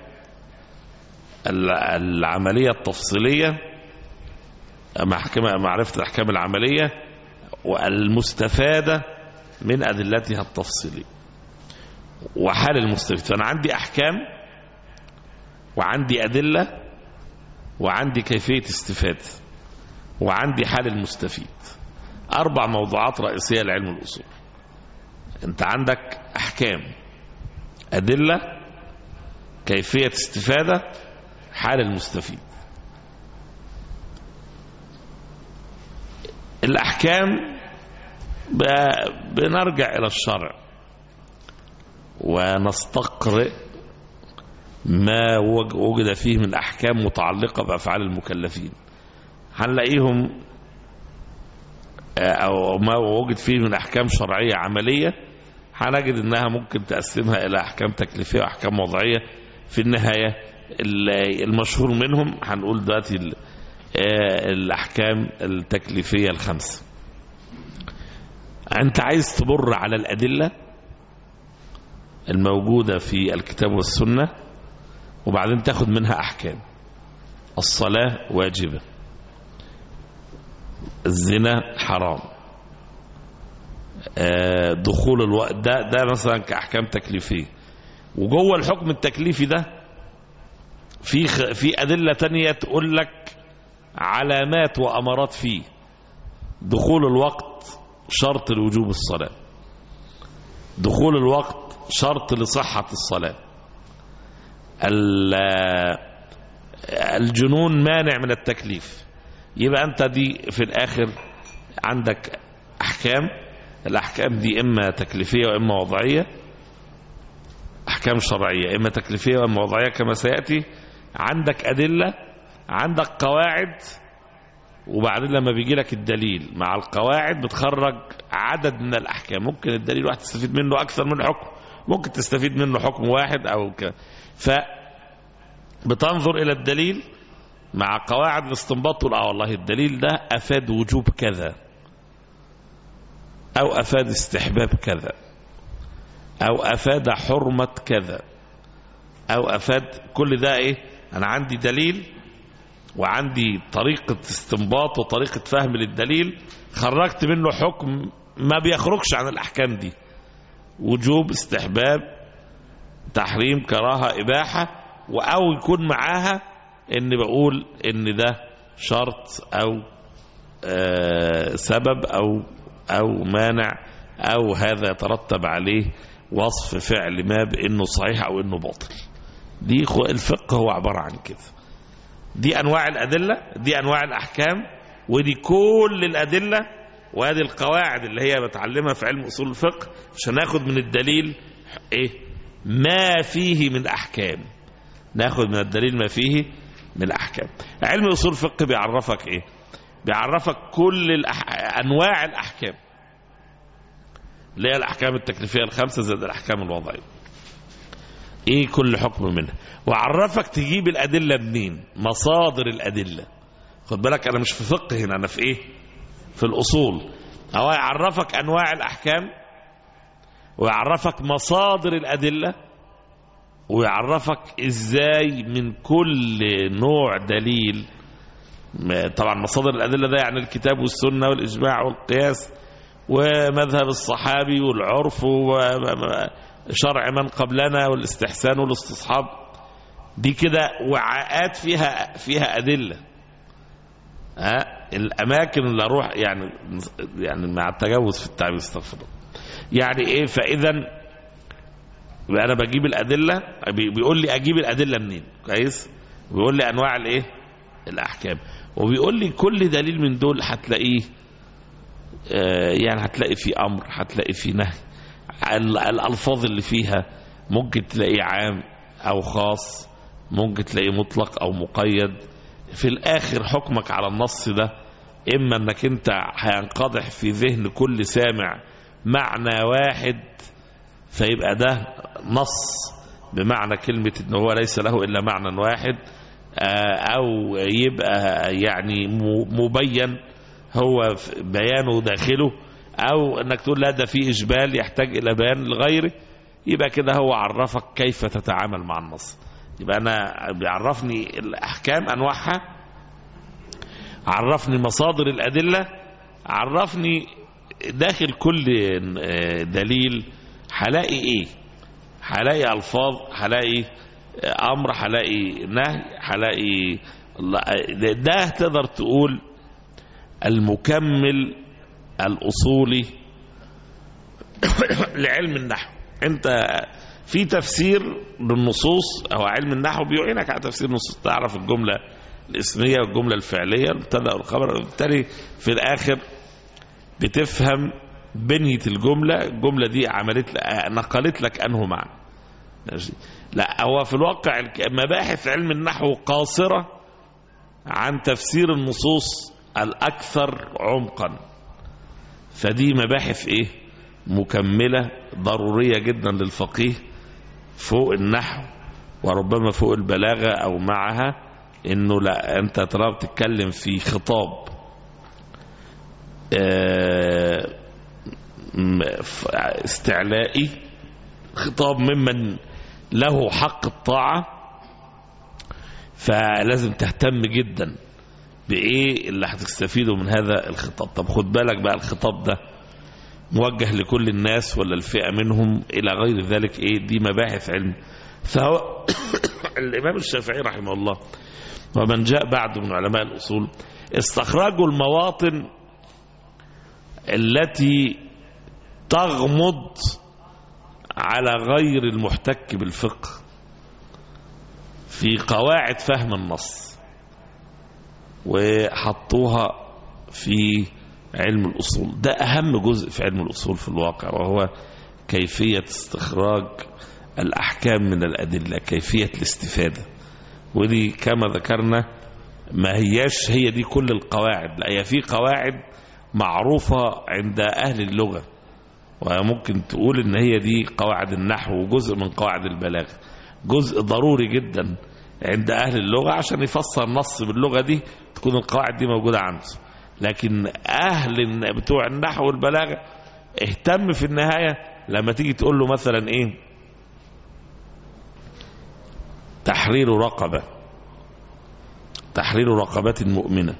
العملية التفصيلية، معرفة الأحكام العملية والمستفادة من أدلتها التفصيلية وحال المستفيد. فأنا عندي أحكام وعندي أدلة وعندي كيفية استفادة وعندي حال المستفيد. أربع موضوعات رئيسية لعلم الأصول. أنت عندك أحكام، أدلة، كيفية استفادة، حال المستفيد. الأحكام بنرجع إلى الشرع ونستقرئ ما وجد فيه من أحكام متعلقة بأفعال المكلفين، هنلاقيهم أو ما وجد فيه من أحكام شرعية عملية هنجد أنها ممكن تقسمها إلى أحكام تكليفية وأحكام وضعية. في النهاية المشهور منهم هنقول دلوقتي الأحكام التكليفية الخمسة. أنت عايز تبر على الأدلة الموجودة في الكتاب والسنة وبعدين تاخد منها أحكام. الصلاة واجبة، الزنا حرام، دخول الوقت ده ده مثلا كأحكام تكليفية. وجوه الحكم التكليفي ده في في أدلة تانية تقول لك علامات وأمارات فيه. دخول الوقت شرط لوجوب الصلاة، دخول الوقت شرط لصحة الصلاة، الجنون مانع من التكليف. يبقى أنت دي في الآخر عندك أحكام. الأحكام دي إما تكليفية وإما وضعية، أحكام شرعية إما تكليفية وإما وضعية كما سيأتي. عندك أدلة، عندك قواعد، وبعدين لما بيجي لك الدليل مع القواعد بتخرج عدد من الأحكام. ممكن الدليل واحد تستفيد منه أكثر من حكم، ممكن تستفيد منه حكم واحد أو ك... فبتنظر إلى الدليل مع قواعد الاستنباط، تقول اه والله الدليل ده أفاد وجوب كذا، أو أفاد استحباب كذا، أو أفاد حرمة كذا، أو أفاد كل ده. إيه؟ أنا عندي دليل وعندي طريقة استنباط وطريقة فهم للدليل، خرجت منه حكم ما بيخرجش عن الأحكام دي، وجوب، استحباب، تحريم، كراهة، إباحة، أو يكون معاها إن بقول إن ده شرط أو آه سبب أو أو مانع، أو هذا يترتب عليه وصف فعل ما بأنه صحيح أو أنه باطل. دي الفقه هو عبارة عن كده. دي أنواع الأدلة، دي أنواع الأحكام، ودي كل الأدلة، وهذه القواعد اللي هي بتعلمها في علم أصول الفقه عشان ناخد من الدليل إيه؟ ما فيه من أحكام. ناخد من الدليل ما فيه من أحكام. علم أصول الفقه بيعرفك إيه؟ بيعرفك كل الأح... أنواع الأحكام اللي هي الأحكام التكليفية الخمسة زائد الأحكام الوضعية. إيه كل حكم منها؟ وعرفك تجيب الأدلة منين، مصادر الأدلة. خد بالك أنا مش في فقه هنا، أنا في إيه؟ في الأصول. أو يعرفك أنواع الأحكام، ويعرفك مصادر الأدلة، ويعرفك إزاي من كل نوع دليل. طبعا مصادر الأدلة ده يعني الكتاب والسنة والإجماع والقياس ومذهب الصحابي والعرف وشرع من قبلنا والاستحسان والاستصحاب. دي كده وعاءات فيها فيها أدلة. ها الأماكن اللي أروح يعني يعني مع التجاوز في التعبير، استغفر الله. يعني إيه؟ فإذا أنا بجيب الأدلة، بيقول لي أجيب الأدلة منين؟ كويس؟ بيقول لي أنواع الإيه؟ الأحكام، وبيقول لي كل دليل من دول هتلاقيه آه يعني هتلاقي فيه أمر، هتلاقي فيه نهي. الألفاظ اللي فيها ممكن تلاقيه عام أو خاص، ممكن تلاقيه مطلق أو مقيد. في الآخر حكمك على النص ده إما أنك أنت هينقضح في ذهن كل سامع معنى واحد، فيبقى ده نص بمعنى كلمة إن هو ليس له إلا معنى واحد، أو يبقى يعني مبين هو بيانه داخله، أو أنك تقول لا ده فيه إجبال يحتاج إلى بيان لغيره. يبقى كده هو عرفك كيف تتعامل مع النص. يبقى أنا بيعرفني الأحكام أنواعها، عرفني مصادر الأدلة، عرفني داخل كل دليل هلاقي إيه، هلاقي ألفاظ، هلاقي أمر، هلاقي نهي، هلاقي ده تقدر تقول المكمل الأصولي لعلم النحو. أنت في تفسير للنصوص أو علم النحو بيعينك على تفسير النصوص، تعرف الجملة الاسمية والجملة الفعلية المبتدأ والخبر، وبالتالي في الآخر بتفهم بنية الجملة. الجملة دي عملت نقلت لك أنه معنى. لا هو في الواقع مباحث علم النحو قاصرة عن تفسير النصوص الأكثر عمقا، فدي مباحث إيه؟ مكملة ضرورية جدا للفقيه فوق النحو وربما فوق البلاغة أو معها. إنه لا أنت ترى بتتكلم في خطاب استعلائي، خطاب ممن له حق الطاعة، فلازم تهتم جدا بإيه اللي هتستفيده من هذا الخطاب. طب خد بالك بقى الخطاب ده موجه لكل الناس ولا الفئة منهم إلى غير ذلك. إيه دي مباحث علم. فهو الإمام الشافعي رحمه الله ومن جاء بعده من علماء الأصول استخرجوا المواطن التي تغمض على غير المحتك بالفقه في قواعد فهم النص، وحطوها في علم الأصول. ده أهم جزء في علم الأصول في الواقع، وهو كيفية استخراج الأحكام من الأدلة، كيفية الاستفادة. ودي كما ذكرنا ما هياش هي دي كل القواعد، لا هي في قواعد معروفة عند أهل اللغة وممكن تقول ان هي دي قواعد النحو وجزء من قواعد البلاغة، جزء ضروري جدا عند اهل اللغة عشان يفسر نص باللغة دي تكون القواعد دي موجودة عنده. لكن اهل بتوع النحو والبلاغة اهتم في النهاية لما تيجي تقول له مثلا ايه تحرير رقبة، تحرير رقبة مؤمنة،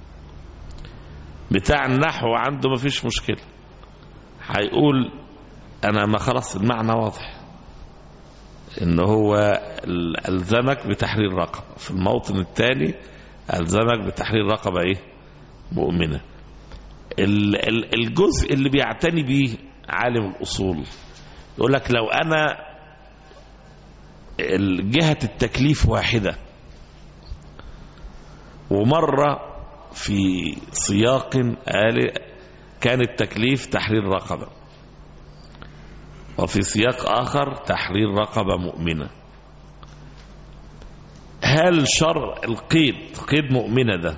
بتاع النحو عنده ما فيش مشكلة، هيقول انا ما خلص المعنى واضح ان هو الزمك بتحرير رقبة، في الموطن التالي الزمك بتحرير رقبة ايه مؤمنة. الجزء اللي بيعتني بيه عالم الأصول يقول لك لو أنا جهة التكليف واحدة ومرة في سياق قال كان التكليف تحرير رقبة وفي سياق آخر تحرير رقبة مؤمنة، هل شرع القيد قيد مؤمنة ده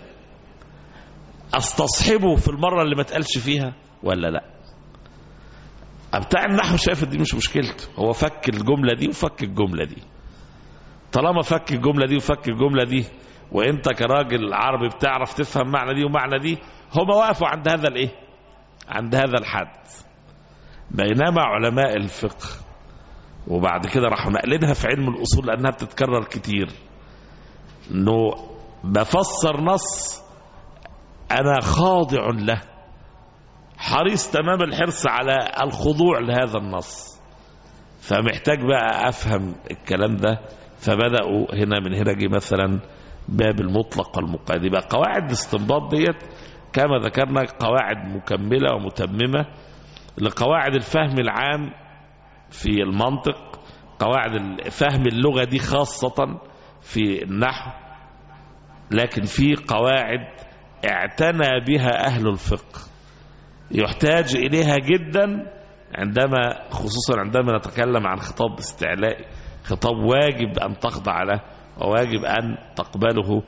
استصحبه في المرة اللي ما تقالش فيها ولا لا؟ بتاع النحو شايف دي مش مشكلته، هو فك الجملة دي وفك الجملة دي، طالما فك الجملة دي وفك الجملة دي وانت كراجل عربي بتعرف تفهم معنى دي ومعنى دي، هم وقفوا عند هذا الايه عند هذا الحد. بينما علماء الفقه وبعد كده راحوا نقلينها في علم الأصول لأنها بتتكرر كتير، انه بفسر نص أنا خاضع له، حريص تمام الحرص على الخضوع لهذا النص، فمحتاج بقى أفهم الكلام ده. فبدأوا هنا من هنا جي مثلا باب المطلق والمقيد. يبقى قواعد الاستنباط ديت كما ذكرنا قواعد مكملة ومتممة لقواعد الفهم العام في المنطق، قواعد فهم اللغة دي خاصة في النحو، لكن في قواعد اعتنى بها أهل الفقه يحتاج إليها جدا عندما خصوصا عندما نتكلم عن خطاب استعلائي، خطاب واجب أن تخضع له وواجب أن تقبله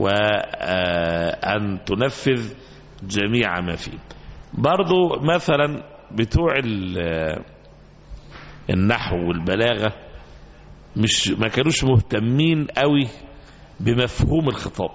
وأن تنفذ جميع ما فيه. برضو مثلا بتوع النحو والبلاغة مش ما كانوش مهتمين قوي بمفهوم الخطاب،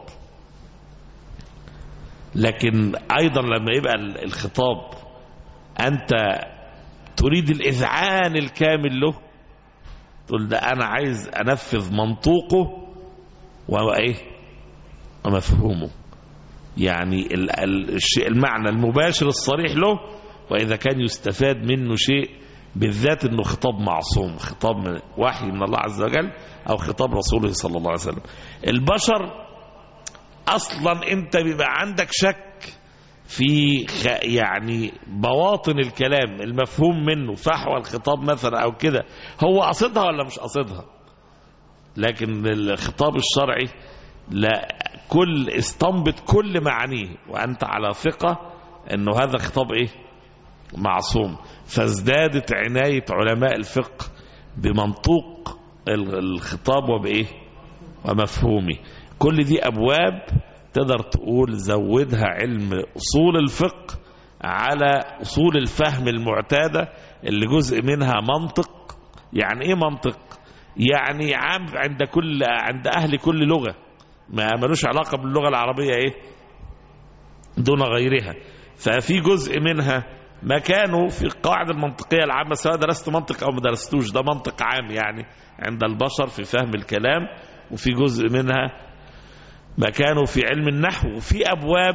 لكن أيضا لما يبقى الخطاب أنت تريد الإذعان الكامل له تقول ده أنا عايز أنفذ منطوقه وإيه ومفهومه، يعني الشيء المعنى المباشر الصريح له، وإذا كان يستفاد منه شيء بالذات أنه خطاب معصوم، خطاب من وحي من الله عز وجل أو خطاب رسوله صلى الله عليه وسلم. البشر أصلا أنت بيبقى عندك شك في يعني بواطن الكلام المفهوم منه، فحوى الخطاب مثلا أو كده هو قصدها ولا مش قصدها. لكن الخطاب الشرعي لا، كل استنبط كل معانيه وأنت على ثقة أنه هذا خطاب إيه معصوم. فازدادت عناية علماء الفقه بمنطوق الخطاب وبإيه ومفهومه. كل دي أبواب تقدر تقول زودها علم أصول الفقه على أصول الفهم المعتادة اللي جزء منها منطق. يعني إيه منطق؟ يعني عام عند كل عند أهل كل لغة، ما ملوش علاقة باللغة العربية إيه دون غيرها. ففي جزء منها مكانه في القواعد المنطقية العامة، سواء درست منطق أو ما درستوش، ده منطق عام يعني عند البشر في فهم الكلام. وفي جزء منها مكانه في علم النحو، وفي أبواب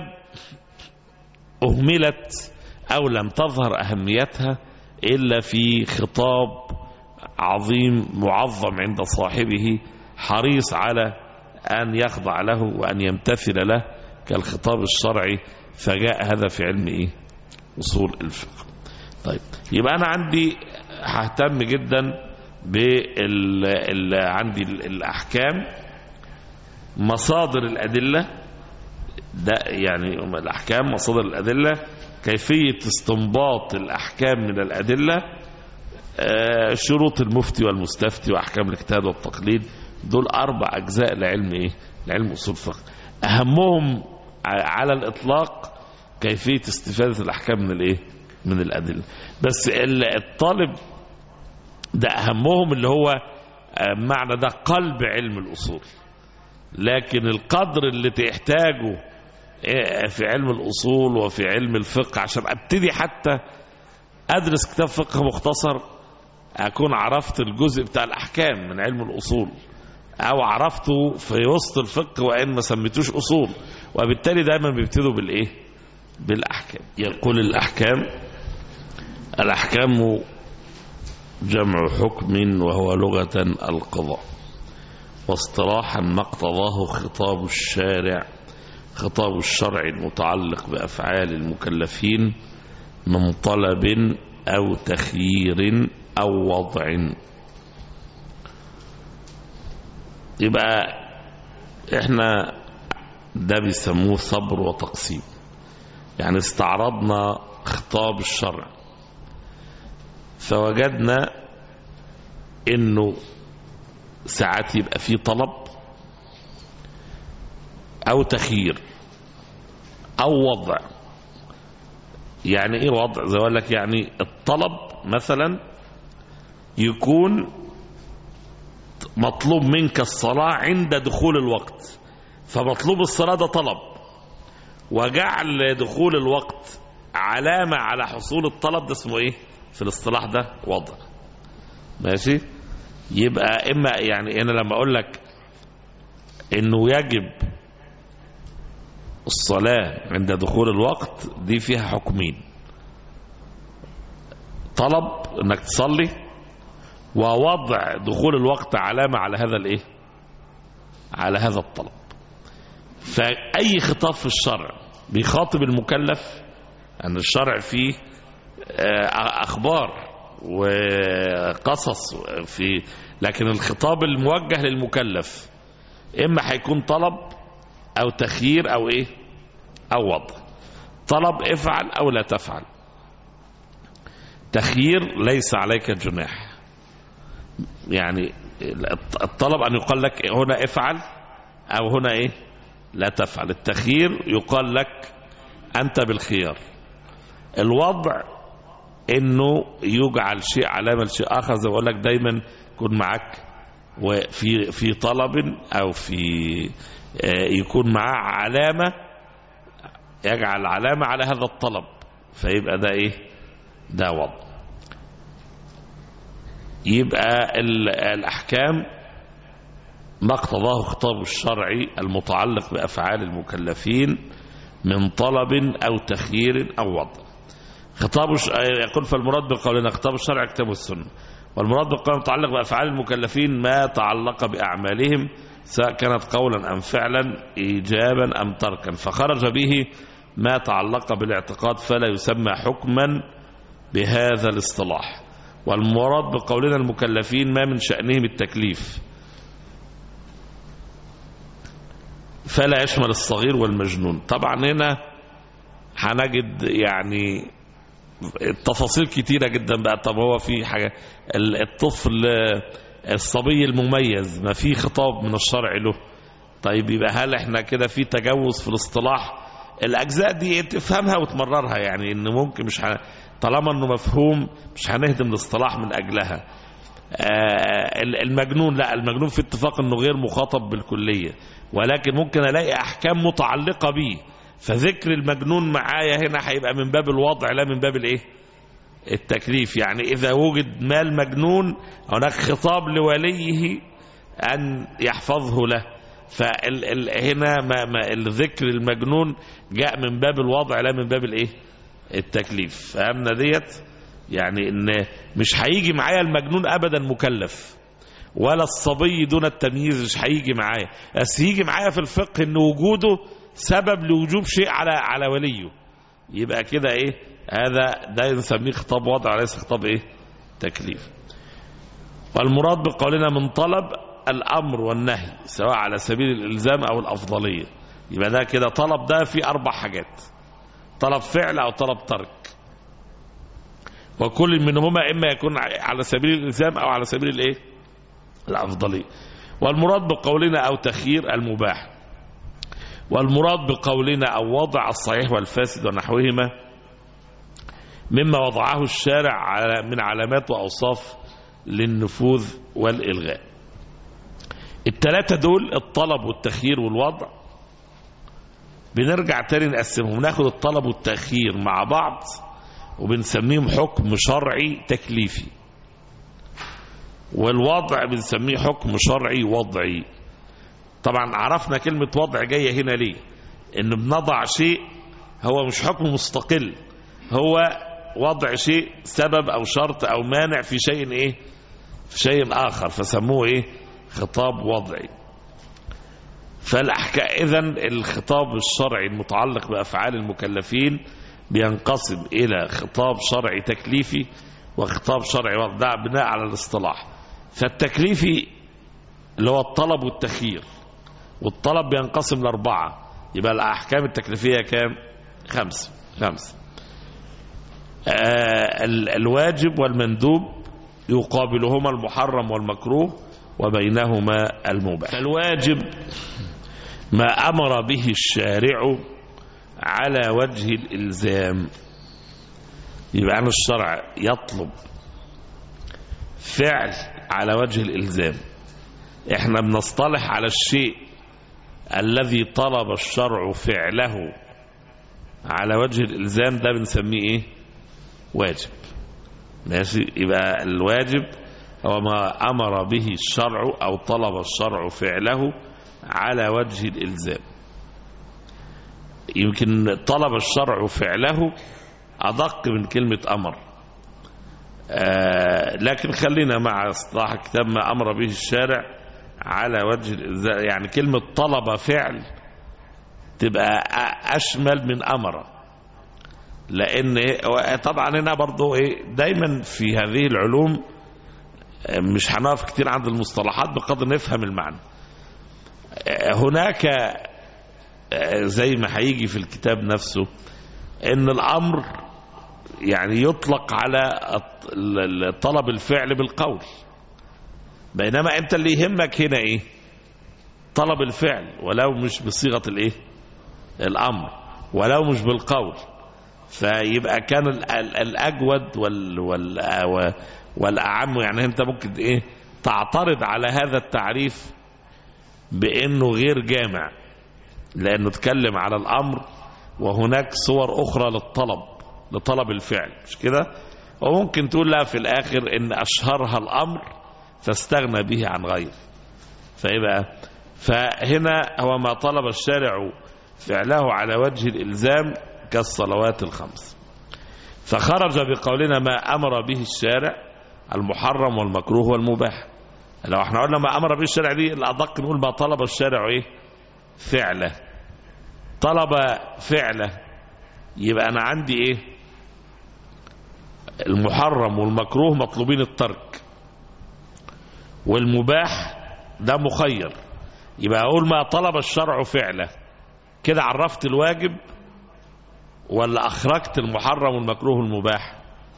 أهملت أو لم تظهر أهميتها إلا في خطاب عظيم معظم عند صاحبه حريص على أن يخضع له وأن يمتثل له كالخطاب الشرعي، فجاء هذا في علم إيه أصول الفقه. طيب يبقى أنا عندي ههتم جدا بال عندي الأحكام، مصادر الأدلة، ده يعني الأحكام مصادر الأدلة، كيفية استنباط الأحكام من الأدلة، آه شروط المفتي والمستفتي وأحكام الاجتهاد والتقليد. دول أربع أجزاء لعلم إيه لعلم أصول الفقه، أهمهم على الإطلاق كيفية استفادة الأحكام من الإيه من الأدلة. بس الطالب ده أهمهم اللي هو معنى ده قلب علم الأصول، لكن القدر اللي تحتاجه في علم الأصول وفي علم الفقه عشان أبتدي حتى أدرس كتاب فقه مختصر أكون عرفت الجزء بتاع الأحكام من علم الأصول، أو عرفته في وسط الفقه وإن ما سميتوش أصول، وبالتالي دائما بيبتدوا بالإيه؟ بالأحكام. يقول الأحكام الأحكام جمع حكم وهو لغة القضاء، واصطلاحا ما اقتضاه خطاب الشارع خطاب الشرع المتعلق بأفعال المكلفين من طلب أو تخيير أو وضع. يبقى احنا ده بيسموه صبر وتقسيم، يعني استعرضنا خطاب الشرع فوجدنا انه ساعات يبقى فيه طلب او تخيير او وضع. يعني ايه وضع؟ زي اقول لك يعني الطلب مثلا يكون مطلوب منك الصلاة عند دخول الوقت، فمطلوب الصلاة ده طلب، وجعل دخول الوقت علامة على حصول الطلب ده اسمه ايه في الاصطلاح؟ ده وضع. ماشي؟ يبقى اما يعني انا لما اقول لك انه يجب الصلاة عند دخول الوقت دي فيها حكمين: طلب انك تصلي، ووضع دخول الوقت علامة على هذا الايه على هذا الطلب. فأي خطاب في الشرع بيخاطب المكلف أن الشرع فيه أخبار وقصص في، لكن الخطاب الموجه للمكلف إما هيكون طلب أو تخيير أو إيه أو وضع. طلب افعل أو لا تفعل، تخيير ليس عليك جناح. يعني الطلب أن يقال لك هنا افعل أو هنا إيه لا تفعل. التخيير يقال لك أنت بالخيار. الوضع إنه يجعل شيء علامة لشيء آخر، زي ما أقول لك دايما يكون معك وفي في طلب أو في يكون معاه علامة، يجعل علامة على هذا الطلب، فيبقى ده إيه ده وضع. يبقى الأحكام ما اقتضاه خطاب الشرع المتعلق بأفعال المكلفين من طلب أو تخيير أو وضع. خطاب يقول فالمراد بقولنا خطاب الشرع كتاب السنة، والمراد بقول المتعلق بأفعال المكلفين ما تعلق بأعمالهم سواء كانت قولا أم فعلا إيجابا أم تركا، فخرج به ما تعلق بالاعتقاد فلا يسمى حكما بهذا الاصطلاح. والمراد بقولنا المكلفين ما من شأنهم التكليف فلا يشمل الصغير والمجنون. طبعا هنا هنجد يعني التفاصيل كتيرة جدا بقى. طب هو في حاجة الطفل الصبي المميز ما في خطاب من الشرع له؟ طيب يبقى هل احنا كده في تجوز في الاصطلاح؟ الأجزاء دي تفهمها وتمررها، يعني إن ممكن مش ه... طالما إنه مفهوم مش هنهدم الاصطلاح من أجلها. آه المجنون، لا المجنون في اتفاق إنه غير مخاطب بالكلية، ولكن ممكن ألاقي أحكام متعلقة به، فذكر المجنون معايا هنا هيبقى من باب الوضع لا من باب الإيه التكليف. يعني إذا وجد مال مجنون هناك خطاب لوليه أن يحفظه له، فهنا ما ما الذكر المجنون جاء من باب الوضع لا من باب الايه التكليف. فهمنا ديت؟ يعني ان مش هيجي معايا المجنون ابدا مكلف، ولا الصبي دون التمييز مش هيجي معايا، بس يجي معايا في الفقه ان وجوده سبب لوجوب شيء على على وليه. يبقى كده ايه هذا ده نسميه خطاب وضع وليس خطاب ايه تكليف. والمراد بقولنا من طلب الأمر والنهي سواء على سبيل الإلزام أو الأفضلية. يبقى ده كده طلب ده في أربع حاجات: طلب فعل أو طلب ترك، وكل منهما إما يكون على سبيل الإلزام أو على سبيل الإيه الأفضلية. والمراد بقولنا أو تخيير المباح. والمراد بقولنا أو وضع الصحيح والفاسد ونحوهما مما وضعه الشارع من علامات وأوصاف للنفوذ والإلغاء. الثلاثة دول الطلب والتخيير والوضع بنرجع تاني نقسمهم، ناخد الطلب والتأخير مع بعض وبنسميهم حكم شرعي تكليفي، والوضع بنسميه حكم شرعي وضعي. طبعا عرفنا كلمة وضع جاية هنا ليه، ان بنضع شيء هو مش حكم مستقل، هو وضع شيء سبب او شرط او مانع في شيء ايه، في شيء اخر، فسموه ايه، خطاب وضعي. فالأحكام إذن الخطاب الشرعي المتعلق بأفعال المكلفين بينقسم إلى خطاب شرعي تكليفي وخطاب شرعي وضع بناء على الاصطلاح. فالتكليفي اللي هو الطلب والتخيير، والطلب بينقسم لأربعة، يبقى الأحكام التكليفية كام؟ خمسة خمسة آه الواجب والمندوب يقابلهما المحرم والمكروه وبينهما المباح. فالواجب ما أمر به الشارع على وجه الإلزام، يبقى أن الشرع يطلب فعل على وجه الإلزام. احنا بنصطلح على الشيء الذي طلب الشرع فعله على وجه الإلزام، ده بنسميه ايه؟ واجب. ماشي، يبقى الواجب هو ما أمر به الشرع أو طلب الشرع فعله على وجه الإلزام. يمكن طلب الشرع فعله أدق من كلمة أمر، آه لكن خلينا مع اصطلاح الكتاب ما أمر به الشارع على وجه الإلزام. يعني كلمة طلب فعل تبقى أشمل من أمر، لأن طبعا هنا برضو إيه، دايما في هذه العلوم مش هنقف كتير عند المصطلحات بقدر نفهم المعنى. هناك زي ما هيجي في الكتاب نفسه ان الامر يعني يطلق على طلب الفعل بالقول، بينما انت اللي يهمك هنا ايه؟ طلب الفعل، ولو مش بصيغة الايه؟ الامر، ولو مش بالقول. فيبقى كان الاجود وال وال والأعم. يعني أنت ممكن إيه تعترض على هذا التعريف بأنه غير جامع، لأنه تكلم على الأمر وهناك صور أخرى للطلب، لطلب الفعل، مش كده؟ وممكن تقول لا في الآخر إن أشهرها الأمر فاستغنى به عن غيره. فيبقى فهنا هو ما طلب الشارع فعله على وجه الإلزام كالصلوات الخمس. فخرج بقولنا ما أمر به الشارع المحرم والمكروه والمباح. لو احنا قلنا ما أمر به الشارع دي الأدق نقول ما طلب الشارع ايه؟ فعله. طلب فعله يبقى أنا عندي ايه؟ المحرم والمكروه مطلوبين الترك، والمباح ده مخير. يبقى أقول ما طلب الشرع فعله، كده عرفت الواجب ولا أخرجت المحرم والمكروه والمباح؟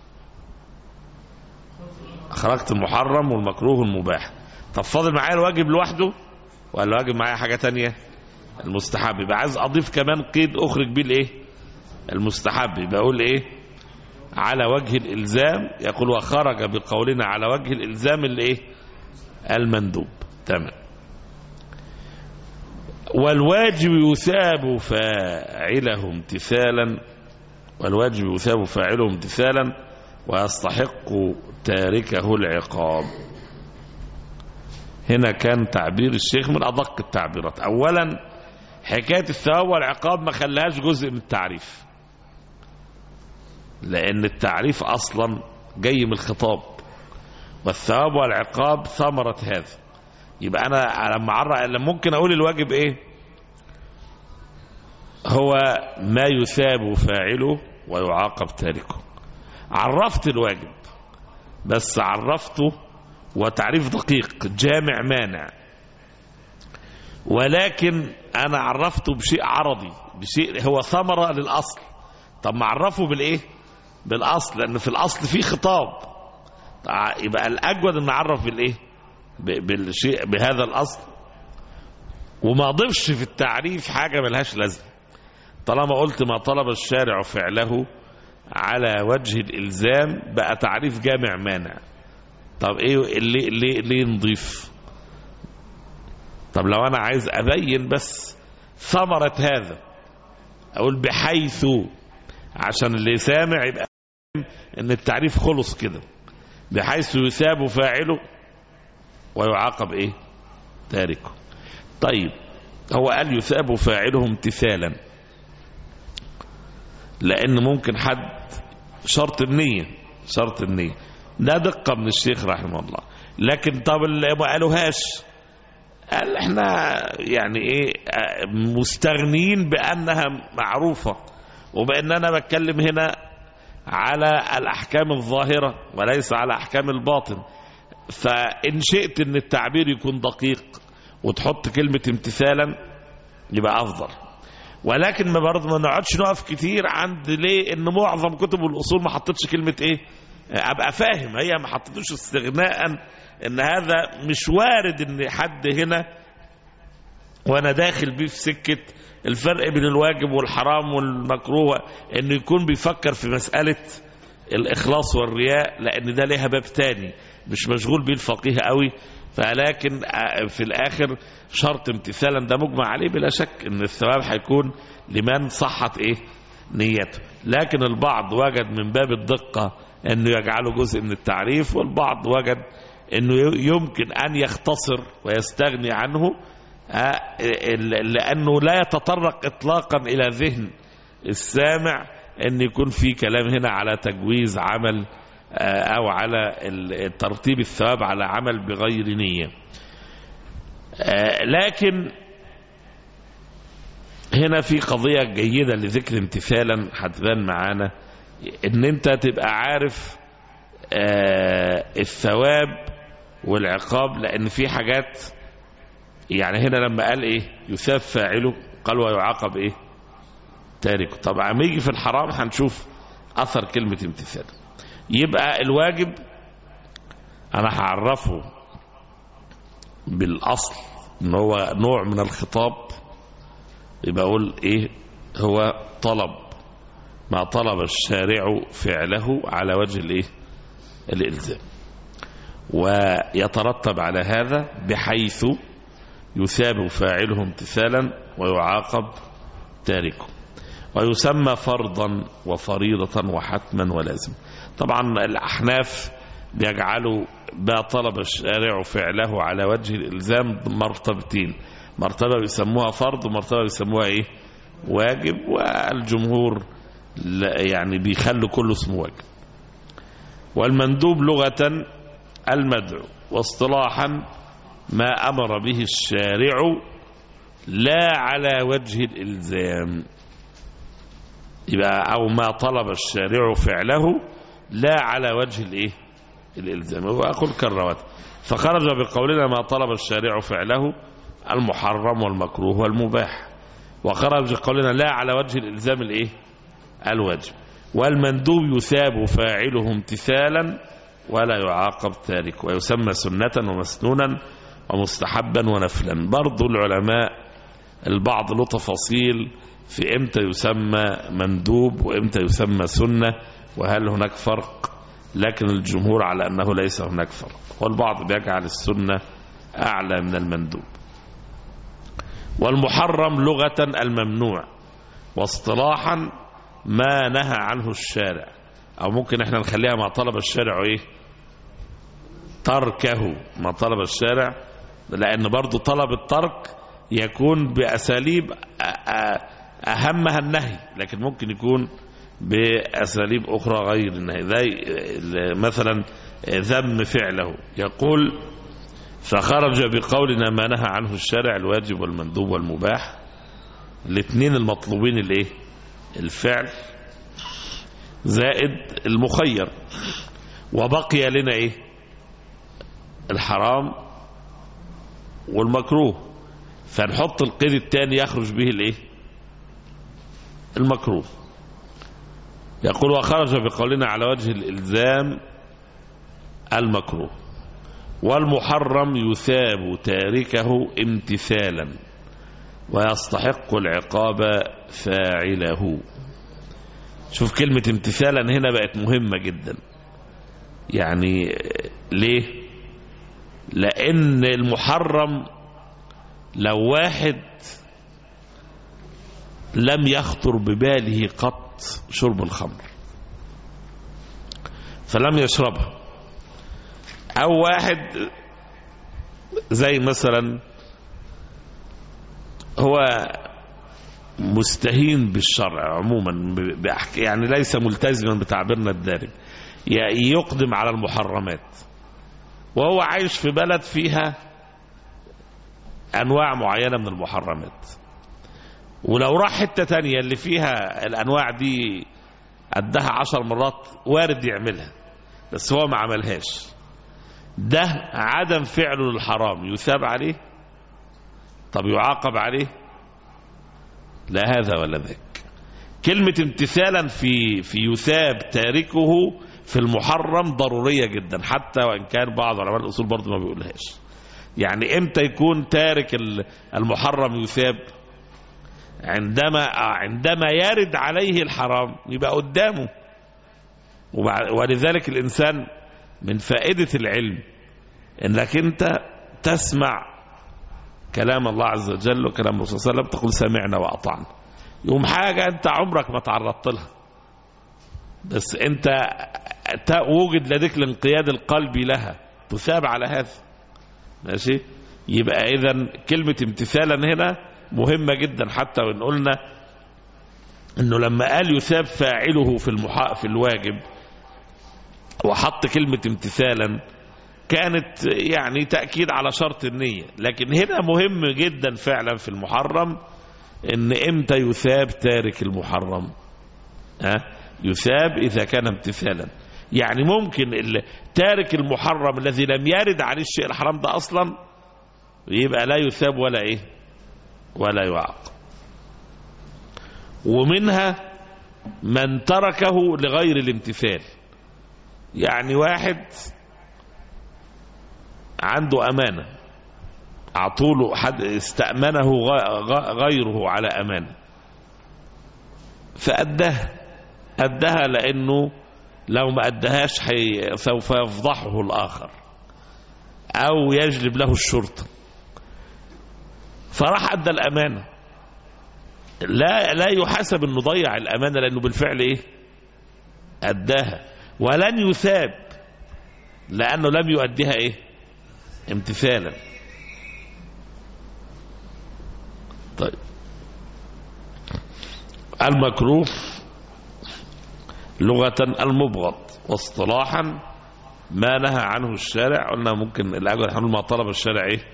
أخرجت المحرم والمكروه والمباح. طب فاضل معايا الواجب لوحده ولا الواجب معايا حاجة تانية؟ المستحب. يبقى عايز أضيف كمان قيد أخرج بيه الإيه؟ المستحب. يبقى أقول إيه؟ على وجه الإلزام. يقول وخرج بقولنا على وجه الإلزام الإيه؟ المندوب. تمام. والواجب يثاب فاعله امتثالا، والواجب يثاب فاعله امتثالا ويستحق تاركه العقاب. هنا كان تعبير الشيخ من أدق التعبيرات. أولا حكاية الثواب والعقاب ما خلاهاش جزء من التعريف، لأن التعريف أصلا جاي من الخطاب، والثواب والعقاب ثمرة هذا. يبقى أنا لما عرق ممكن أقول الواجب إيه؟ هو ما يثاب فاعله ويعاقب تاركه. عرفت الواجب، بس عرفته وتعريف دقيق جامع مانع، ولكن أنا عرفته بشيء عرضي، بشيء هو ثمرة للأصل. طب ما عرفه بالإيه؟ بالأصل، لأن في الأصل فيه خطاب. يبقى الأجود أن نعرف بالإيه؟ بالشيء بهذا الأصل، وما ضفش في التعريف حاجة ملهاش لازمة. طالما قلت ما طلب الشارع فعله على وجه الإلزام بقى تعريف جامع مانع. طب ايه اللي ليه ليه نضيف؟ طب لو انا عايز ابين بس ثمرة هذا اقول بحيث، عشان اللي سامع يبقى ان التعريف خلص كده، بحيث يثاب فاعله ويعاقب ايه تاركه. طيب هو قال يثاب فاعله امتثالا، لان ممكن حد شرط النية، شرط النية ده دقة من الشيخ رحمه الله. لكن طب اللي ما قالوهاش قال احنا يعني ايه مستغنين بانها معروفة، وبان انا بتكلم هنا على الاحكام الظاهرة وليس على احكام الباطن. فان شئت ان التعبير يكون دقيق وتحط كلمة امتثالا يبقى افضل، ولكن ما برضه ما نقعدش نقف كتير عند ليه ان معظم كتب الاصول ما حطتش كلمة ايه، ابقى فاهم هي ما حطتوش استغناء ان هذا مش وارد ان حد هنا وانا داخل بيه في سكة الفرق بين الواجب والحرام والمكروه انه يكون بيفكر في مسألة الاخلاص والرياء، لان ده ليها باب تاني مش مشغول بيه الفقيه قوي. فلكن في الاخر شرط امتثالا ده مجمع عليه بلا شك ان الثواب هيكون لمن صحت ايه نيته. لكن البعض وجد من باب الدقة انه يجعله جزء من التعريف، والبعض وجد انه يمكن ان يختصر ويستغني عنه لانه لا يتطرق اطلاقا الى ذهن السامع ان يكون في كلام هنا على تجويز عمل او على ترتيب الثواب على عمل بغير نية. لكن هنا في قضية جيدة لذكر امتثالا هتبان معانا، ان انت تبقى عارف الثواب والعقاب، لان في حاجات يعني هنا لما قال ايه يثاب فاعله قال ويعاقب ايه تاركه. طبعا لما يجي في الحرام هنشوف اثر كلمة امتثال. يبقى الواجب انا هعرفه بالاصل ان هو نوع من الخطاب، يبقى اقول ايه هو طلب ما طلب الشارع فعله على وجه الايه الالزام، ويترتب على هذا بحيث يثاب فاعله امتثالا ويعاقب تاركه، ويسمى فرضا وفريضة وحتما ولازم. طبعا الأحناف بيجعلوا ما طلب الشارع فعله على وجه الإلزام مرتبتين، مرتبة بيسموها فرض ومرتبة بيسموها إيه واجب، والجمهور يعني بيخلوا كله اسمه واجب. والمندوب لغة المدعو، واصطلاحا ما أمر به الشارع لا على وجه الإلزام، يبقى أو ما طلب الشارع فعله لا على وجه الإيه الإلزام. وأقول كالرواتب، فخرج بقولنا ما طلب الشارع فعله المحرم والمكروه والمباح، وخرج بقولنا لا على وجه الإلزام الإيه الواجب. والمندوب يثاب فاعله امتثالا ولا يعاقب تارك، ويسمى سنة ومسنونا ومستحبا ونفلا. برضو العلماء البعض له تفاصيل في امتى يسمى مندوب وامتى يسمى سنة وهل هناك فرق، لكن الجمهور على أنه ليس هناك فرق، والبعض بيجعل السنة أعلى من المندوب. والمحرم لغة الممنوع، واصطلاحا ما نهى عنه الشارع، أو ممكن احنا نخليها ما طلب الشارع ايه تركه، ما طلب الشارع، لأن برضو طلب الترك يكون بأساليب أهمها النهي، لكن ممكن يكون بأساليب أخرى غير النهي، زي مثلا ذم فعله. يقول فخرج بقولنا ما نهى عنه الشارع الواجب والمندوب والمباح، الاثنين المطلوبين الايه الفعل زائد المخير، وبقي لنا ايه الحرام والمكروه، فنحط القيد الثاني يخرج به الايه المكروه. يقول وخرج بقولنا على وجه الإلزام المكروه، والمحرم يثاب تاركه امتثالا ويستحق العقاب فاعله. شوف كلمة امتثالا هنا بقت مهمة جدا. يعني ليه؟ لأن المحرم لو واحد لم يخطر بباله قط شرب الخمر فلم يشربها، أو واحد زي مثلا هو مستهين بالشرع عموما، يعني ليس ملتزما بتعبيرنا الدارج، يقدم على المحرمات وهو عايش في بلد فيها أنواع معينة من المحرمات، ولو راح حتة تانية اللي فيها الأنواع دي قدها عشر مرات وارد يعملها بس هو ما عملهاش، ده عدم فعله للحرام يثاب عليه؟ طب يعاقب عليه؟ لا هذا ولا ذاك. كلمة امتثالا في في يثاب تاركه في المحرم ضرورية جدا، حتى وإن كان بعض علماء الأصول برضه ما بيقولهاش. يعني امتى يكون تارك المحرم يثاب؟ عندما عندما يرد عليه الحرام يبقى قدامه. ولذلك الإنسان من فائدة العلم انك انت تسمع كلام الله عز وجل وكلام الرسول صلى الله عليه وسلم تقول سمعنا وأطعنا، يوم حاجة انت عمرك ما تعرضت لها بس انت وجد لديك الانقياد القلبي لها تثاب على هذا، ماشي؟ يبقى اذا كلمة امتثالا هنا مهمة جدا، حتى وان قلنا انه لما قال يثاب فاعله في المحا في الواجب وحط كلمة امتثالا كانت يعني تأكيد على شرط النية، لكن هنا مهم جدا فعلا في المحرم ان امتى يثاب تارك المحرم. ها يثاب اذا كان امتثالا، يعني ممكن تارك المحرم الذي لم يرد عليه الشيء الحرام ده اصلا يبقى لا يثاب ولا ايه ولا يعاقب. ومنها من تركه لغير الامتثال، يعني واحد عنده أمانة أعطوله حد استأمنه غيره على أمانة فأدها أدها لأنه لو ما أدهاش سوف يفضحه الآخر أو يجلب له الشرطة، فراح أدى الأمانة، لا لا يحاسب أنه ضيع الأمانة لأنه بالفعل إيه أداها، ولن يثاب لأنه لم يؤديها إيه امتثالا. طيب المكروه لغة المبغض، واصطلاحا ما نهى عنه الشارع. قلنا ممكن الأجل حمل ما طلب الشارع إيه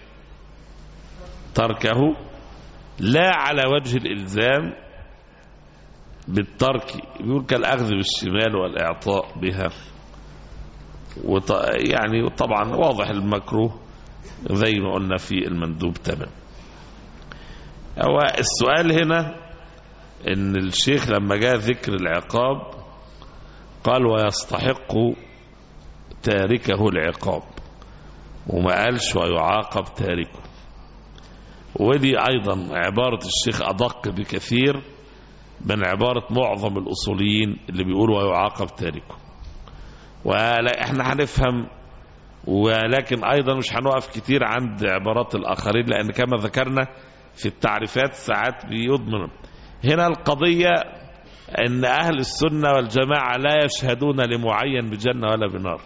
تركه، لا على وجه الإلزام بالترك، يقول كالأخذ بالشمال والإعطاء بها، وط... يعني طبعا واضح المكروه زي ما قلنا في المندوب تمام. هو السؤال هنا ان الشيخ لما جاء ذكر العقاب قال ويستحق تاركه العقاب، وما قالش ويعاقب تاركه، ودي ايضا عبارة الشيخ ادق بكثير من عبارة معظم الاصوليين اللي بيقولوا ويعاقب تاركه. واحنا هنفهم، ولكن ايضا مش هنقف كتير عند عبارات الاخرين لان كما ذكرنا في التعريفات ساعات بيضمن. هنا القضية ان اهل السنة والجماعة لا يشهدون لمعين بجنة ولا بنار،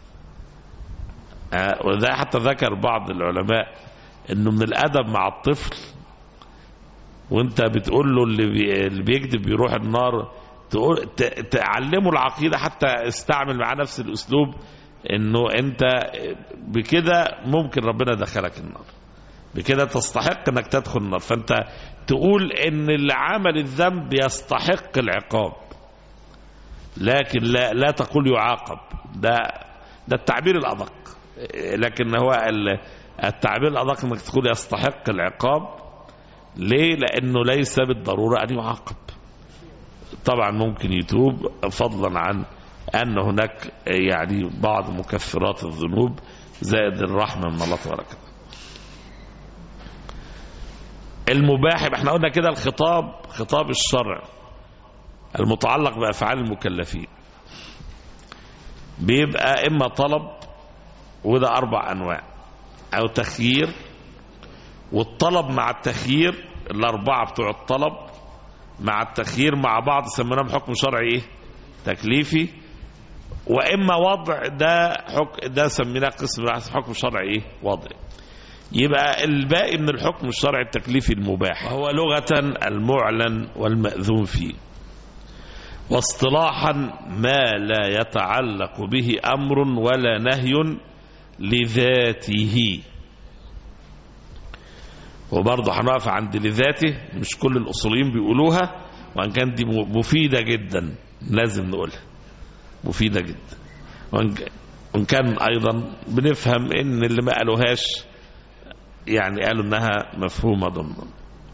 وده حتى ذكر بعض العلماء انه من الادب مع الطفل وانت بتقول له اللي بيكذب بيروح النار تقول تعلمه العقيدة، حتى استعمل معاه نفس الأسلوب انه انت بكده ممكن ربنا دخلك النار، بكده تستحق انك تدخل النار، فانت تقول ان اللي عمل الذنب يستحق العقاب، لكن لا, لا تقول يعاقب. ده ده التعبير الأدق، لكن هو التعبير الأدق انك تقول يستحق العقاب. ليه؟ لأنه ليس بالضرورة أن يعاقب، طبعا ممكن يتوب، فضلا عن أن هناك يعني بعض مكفرات الذنوب زائد الرحمة من الله تبارك وتعالى. المباح احنا قلنا كده الخطاب خطاب الشرع المتعلق بأفعال المكلفين بيبقى إما طلب، وده أربع أنواع، أو تخيير. والطلب مع التخيير الأربعة بتوع الطلب مع التخيير مع بعض سميناهم حكم شرعي إيه؟ تكليفي. وإما وضع، ده حكم ده سميناه قسم حكم شرعي إيه؟ وضعي. يبقى الباقي من الحكم الشرعي التكليفي المباح، وهو لغة المعلن والمأذون فيه، واصطلاحا ما لا يتعلق به أمر ولا نهي لذاته. وبرضه هنقف عند لذاته، مش كل الأصوليين بيقولوها، وإن كان دي مفيدة جدا لازم نقولها، مفيدة جدا. وإن كان أيضا بنفهم إن اللي ما قالوهاش يعني قالوا إنها مفهومة ضمنا.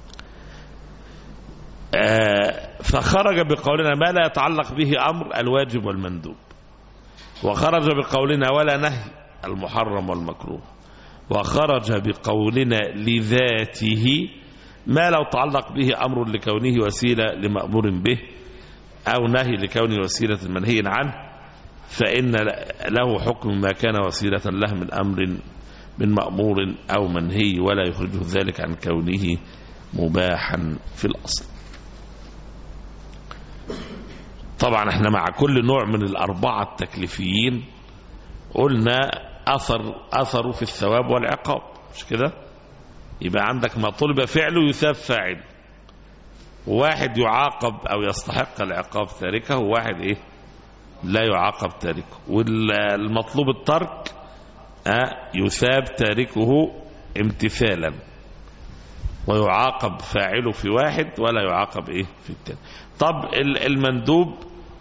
آه فخرج بقولنا ما لا يتعلق به أمر الواجب والمندوب، وخرج بقولنا ولا نهي المحرم والمكروه، وخرج بقولنا لذاته ما لو تعلق به أمر لكونه وسيلة لمأمور به، أو نهي لكونه وسيلة منهي عنه، فإن له حكم ما كان وسيلة له من أمر من مأمور أو منهي، ولا يخرجه ذلك عن كونه مباحا في الأصل. طبعا احنا مع كل نوع من الأربعة التكليفيين قلنا أثر أثره في الثواب والعقاب، مش كده؟ يبقى عندك ما طلب فعله يثاب فاعل، وواحد يعاقب أو يستحق العقاب تاركه، وواحد إيه؟ لا يعاقب تاركه. والمطلوب الترك أه يثاب تاركه امتثالا، ويعاقب فاعله في واحد ولا يعاقب إيه في التاني. طب المندوب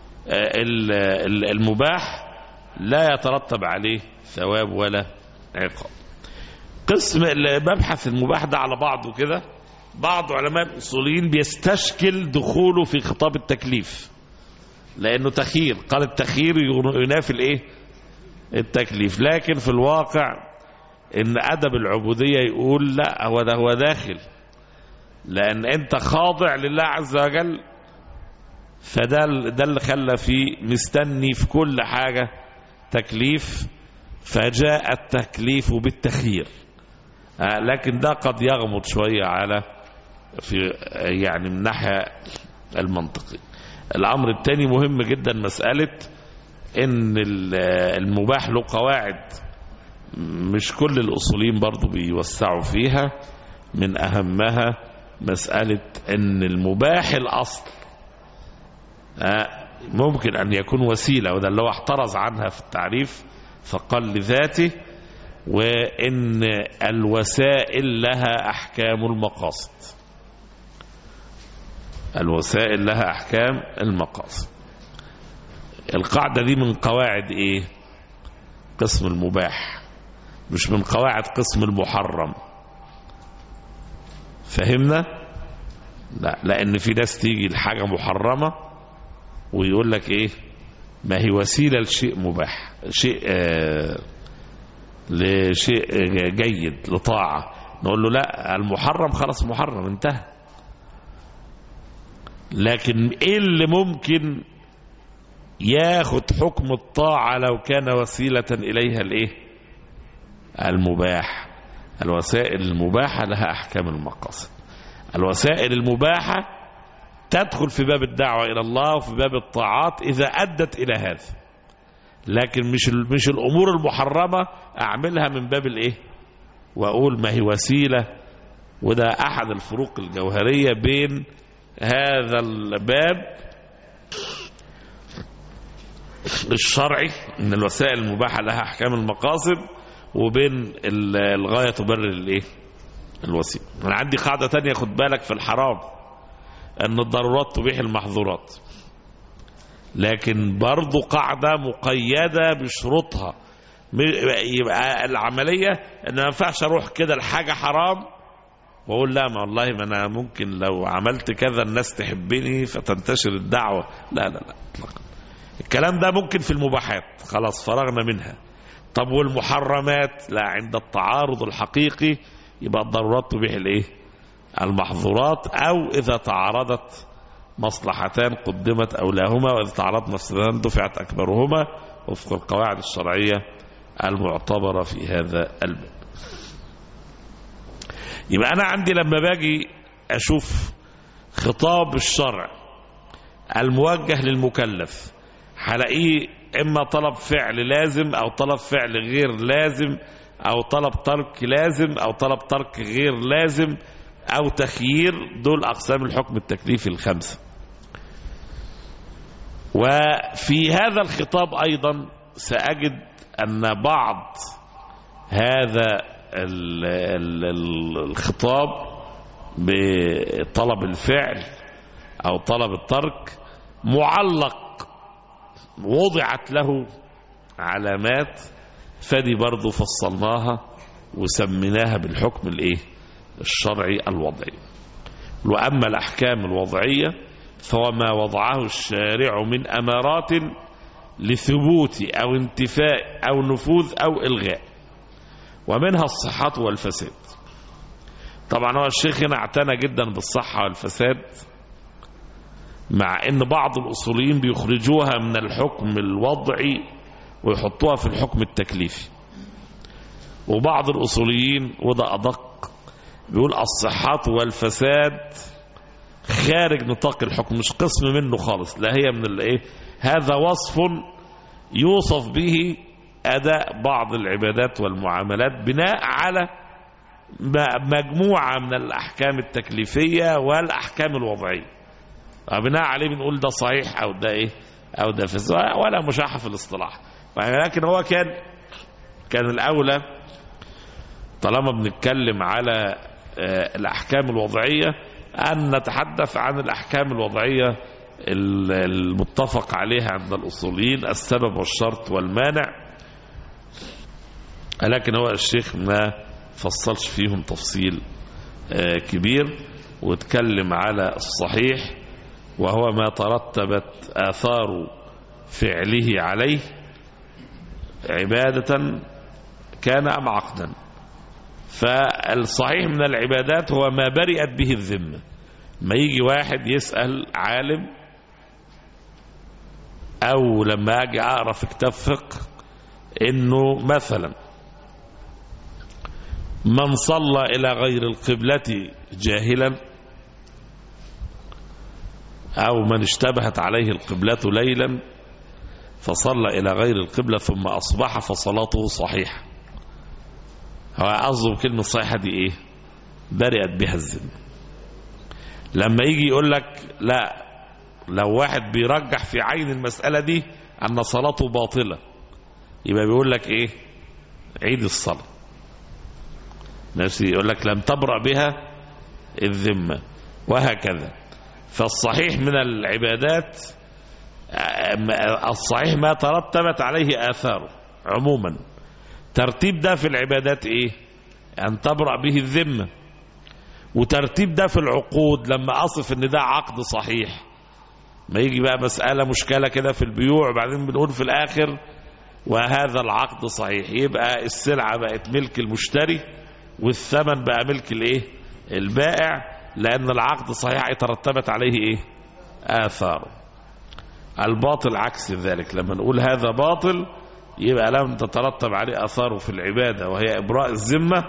المباح لا يترتب عليه ثواب ولا عقاب. قسم مبحث المباح ده على بعضه كده، بعض علماء الأصوليين بيستشكل دخوله في خطاب التكليف، لأنه تخيير، قال التخيير ينافي الايه؟ التكليف. لكن في الواقع ان أدب العبودية يقول لا، هو ده هو داخل، لأن أنت خاضع لله عز وجل، فده ده اللي خلى فيه مستني في كل حاجة تكليف، فجاء التكليف بالتخيير. آه لكن ده قد يغمض شوية على في يعني من ناحية المنطقي. الأمر الثاني مهم جدا، مسألة إن المباح له قواعد مش كل الأصوليين برضو بيوسعوا فيها. من أهمها مسألة إن المباح الأصل ممكن أن يكون وسيلة، وده اللي هو احترز عنها في التعريف فقال لذاته، وإن الوسائل لها أحكام المقاصد. الوسائل لها أحكام المقاصد. القاعدة دي من قواعد إيه؟ قسم المباح، مش من قواعد قسم المحرم. فهمنا؟ لا، لأن في ناس تيجي الحاجة محرمة ويقول لك إيه؟ ما هي وسيلة لشيء مباح، شيء آه لشيء جيد لطاعة، نقول له لا، المحرم خلاص محرم انتهى. لكن ايه اللي ممكن ياخد حكم الطاعة لو كان وسيلة اليها الايه؟ المباح. الوسائل المباحة لها احكام المقاصد. الوسائل المباحة تدخل في باب الدعوة الى الله وفي باب الطاعات اذا ادت الى هذا، لكن مش مش الامور المحرمة اعملها من باب الايه؟ واقول ما هي وسيلة. وده احد الفروق الجوهرية بين هذا الباب الشرعي ان الوسائل المباحة لها احكام المقاصد، وبين الغاية تبرر الايه؟ الوسيلة. انا عندي قاعدة تانية خد بالك في الحرام، ان الضرورات تبيح المحظورات، لكن برضو قاعدة مقيدة بشروطها. يبقى العملية ان ما ينفعش اروح كده الحاجة حرام واقول لا، ما والله ما انا ممكن لو عملت كذا الناس تحبني فتنتشر الدعوة. لا لا لا اطلاقا. الكلام ده ممكن في المباحات، خلاص فرغنا منها. طب والمحرمات؟ لا، عند التعارض الحقيقي يبقى الضرورات تبيح الايه؟ المحظورات، او اذا تعارضت مصلحتان قدمت أولاهما، وإذ تعرض مفسدتان دفعت أكبرهما وفق القواعد الشرعية المعتبرة في هذا الباب. يبقى أنا عندي لما باجي أشوف خطاب الشرع الموجه للمكلف هلاقيه إما طلب فعل لازم أو طلب فعل غير لازم أو طلب ترك لازم أو طلب ترك غير لازم أو تخيير. دول أقسام الحكم التكليفي الخمسة. وفي هذا الخطاب أيضا سأجد أن بعض هذا الخطاب بطلب الفعل أو طلب الترك معلق وضعت له علامات، فدي برضو فصلناها وسميناها بالحكم الايه الشرعي الوضعي. وأما الأحكام الوضعية فهو ما وضعه الشارع من أمارات لثبوت أو انتفاء أو نفوذ أو إلغاء، ومنها الصحة والفساد. طبعا هو الشيخ هنا اعتنى جدا بالصحة والفساد، مع ان بعض الأصوليين بيخرجوها من الحكم الوضعي ويحطوها في الحكم التكليفي، وبعض الأصوليين وده أدق بيقول الصحة والفساد خارج نطاق الحكم، مش قسم منه خالص، لا هي من الايه، هذا وصف يوصف به أداء بعض العبادات والمعاملات بناء على مجموعة من الأحكام التكليفية والأحكام الوضعية، بناء عليه بنقول ده صحيح أو ده إيه أو ده فساد، ولا مشاحة في الاصطلاح. ولكن هو كان كان الأولى طالما بنتكلم على الأحكام الوضعية أن نتحدث عن الأحكام الوضعية المتفق عليها عند الأصوليين، السبب والشرط والمانع. لكن هو الشيخ ما فصلش فيهم تفصيل كبير، واتكلم على الصحيح وهو ما ترتبت آثار فعله عليه عبادة كان أم عقدا. فالصحيح من العبادات هو ما برئت به الذمة. ما يجي واحد يسأل عالم، أو لما أجي أقرأ في كتاب فقه إنه مثلا من صلى إلى غير القبلة جاهلا، أو من اشتبهت عليه القبلة ليلا فصلى إلى غير القبلة ثم أصبح فصلاته صحيحة. هو قصده بكلمة صحيحة دي إيه؟ برئت بها الذمة. لما يجي يقول لك لا، لو واحد بيرجح في عين المسألة دي أن صلاته باطلة، يبقى بيقول لك إيه؟ عيد الصلاة. نفسي يقول لك لم تبرأ بها الذمة، وهكذا. فالصحيح من العبادات الصحيح ما ترتبت عليه آثاره عموما. ترتيب ده في العبادات إيه؟ أن تبرأ به الذمة. وترتيب ده في العقود لما أصف أن ده عقد صحيح. ما يجي بقى مسألة مشكلة كده في البيوع، بعدين بنقول في الآخر وهذا العقد صحيح، يبقى السلعة بقت ملك المشتري والثمن بقى ملك الايه البائع، لأن العقد صحيح ترتبت عليه ايه آثاره. الباطل عكس ذلك، لما نقول هذا باطل يبقى لم تترتب عليه آثاره في العبادة وهي إبراء الذمة،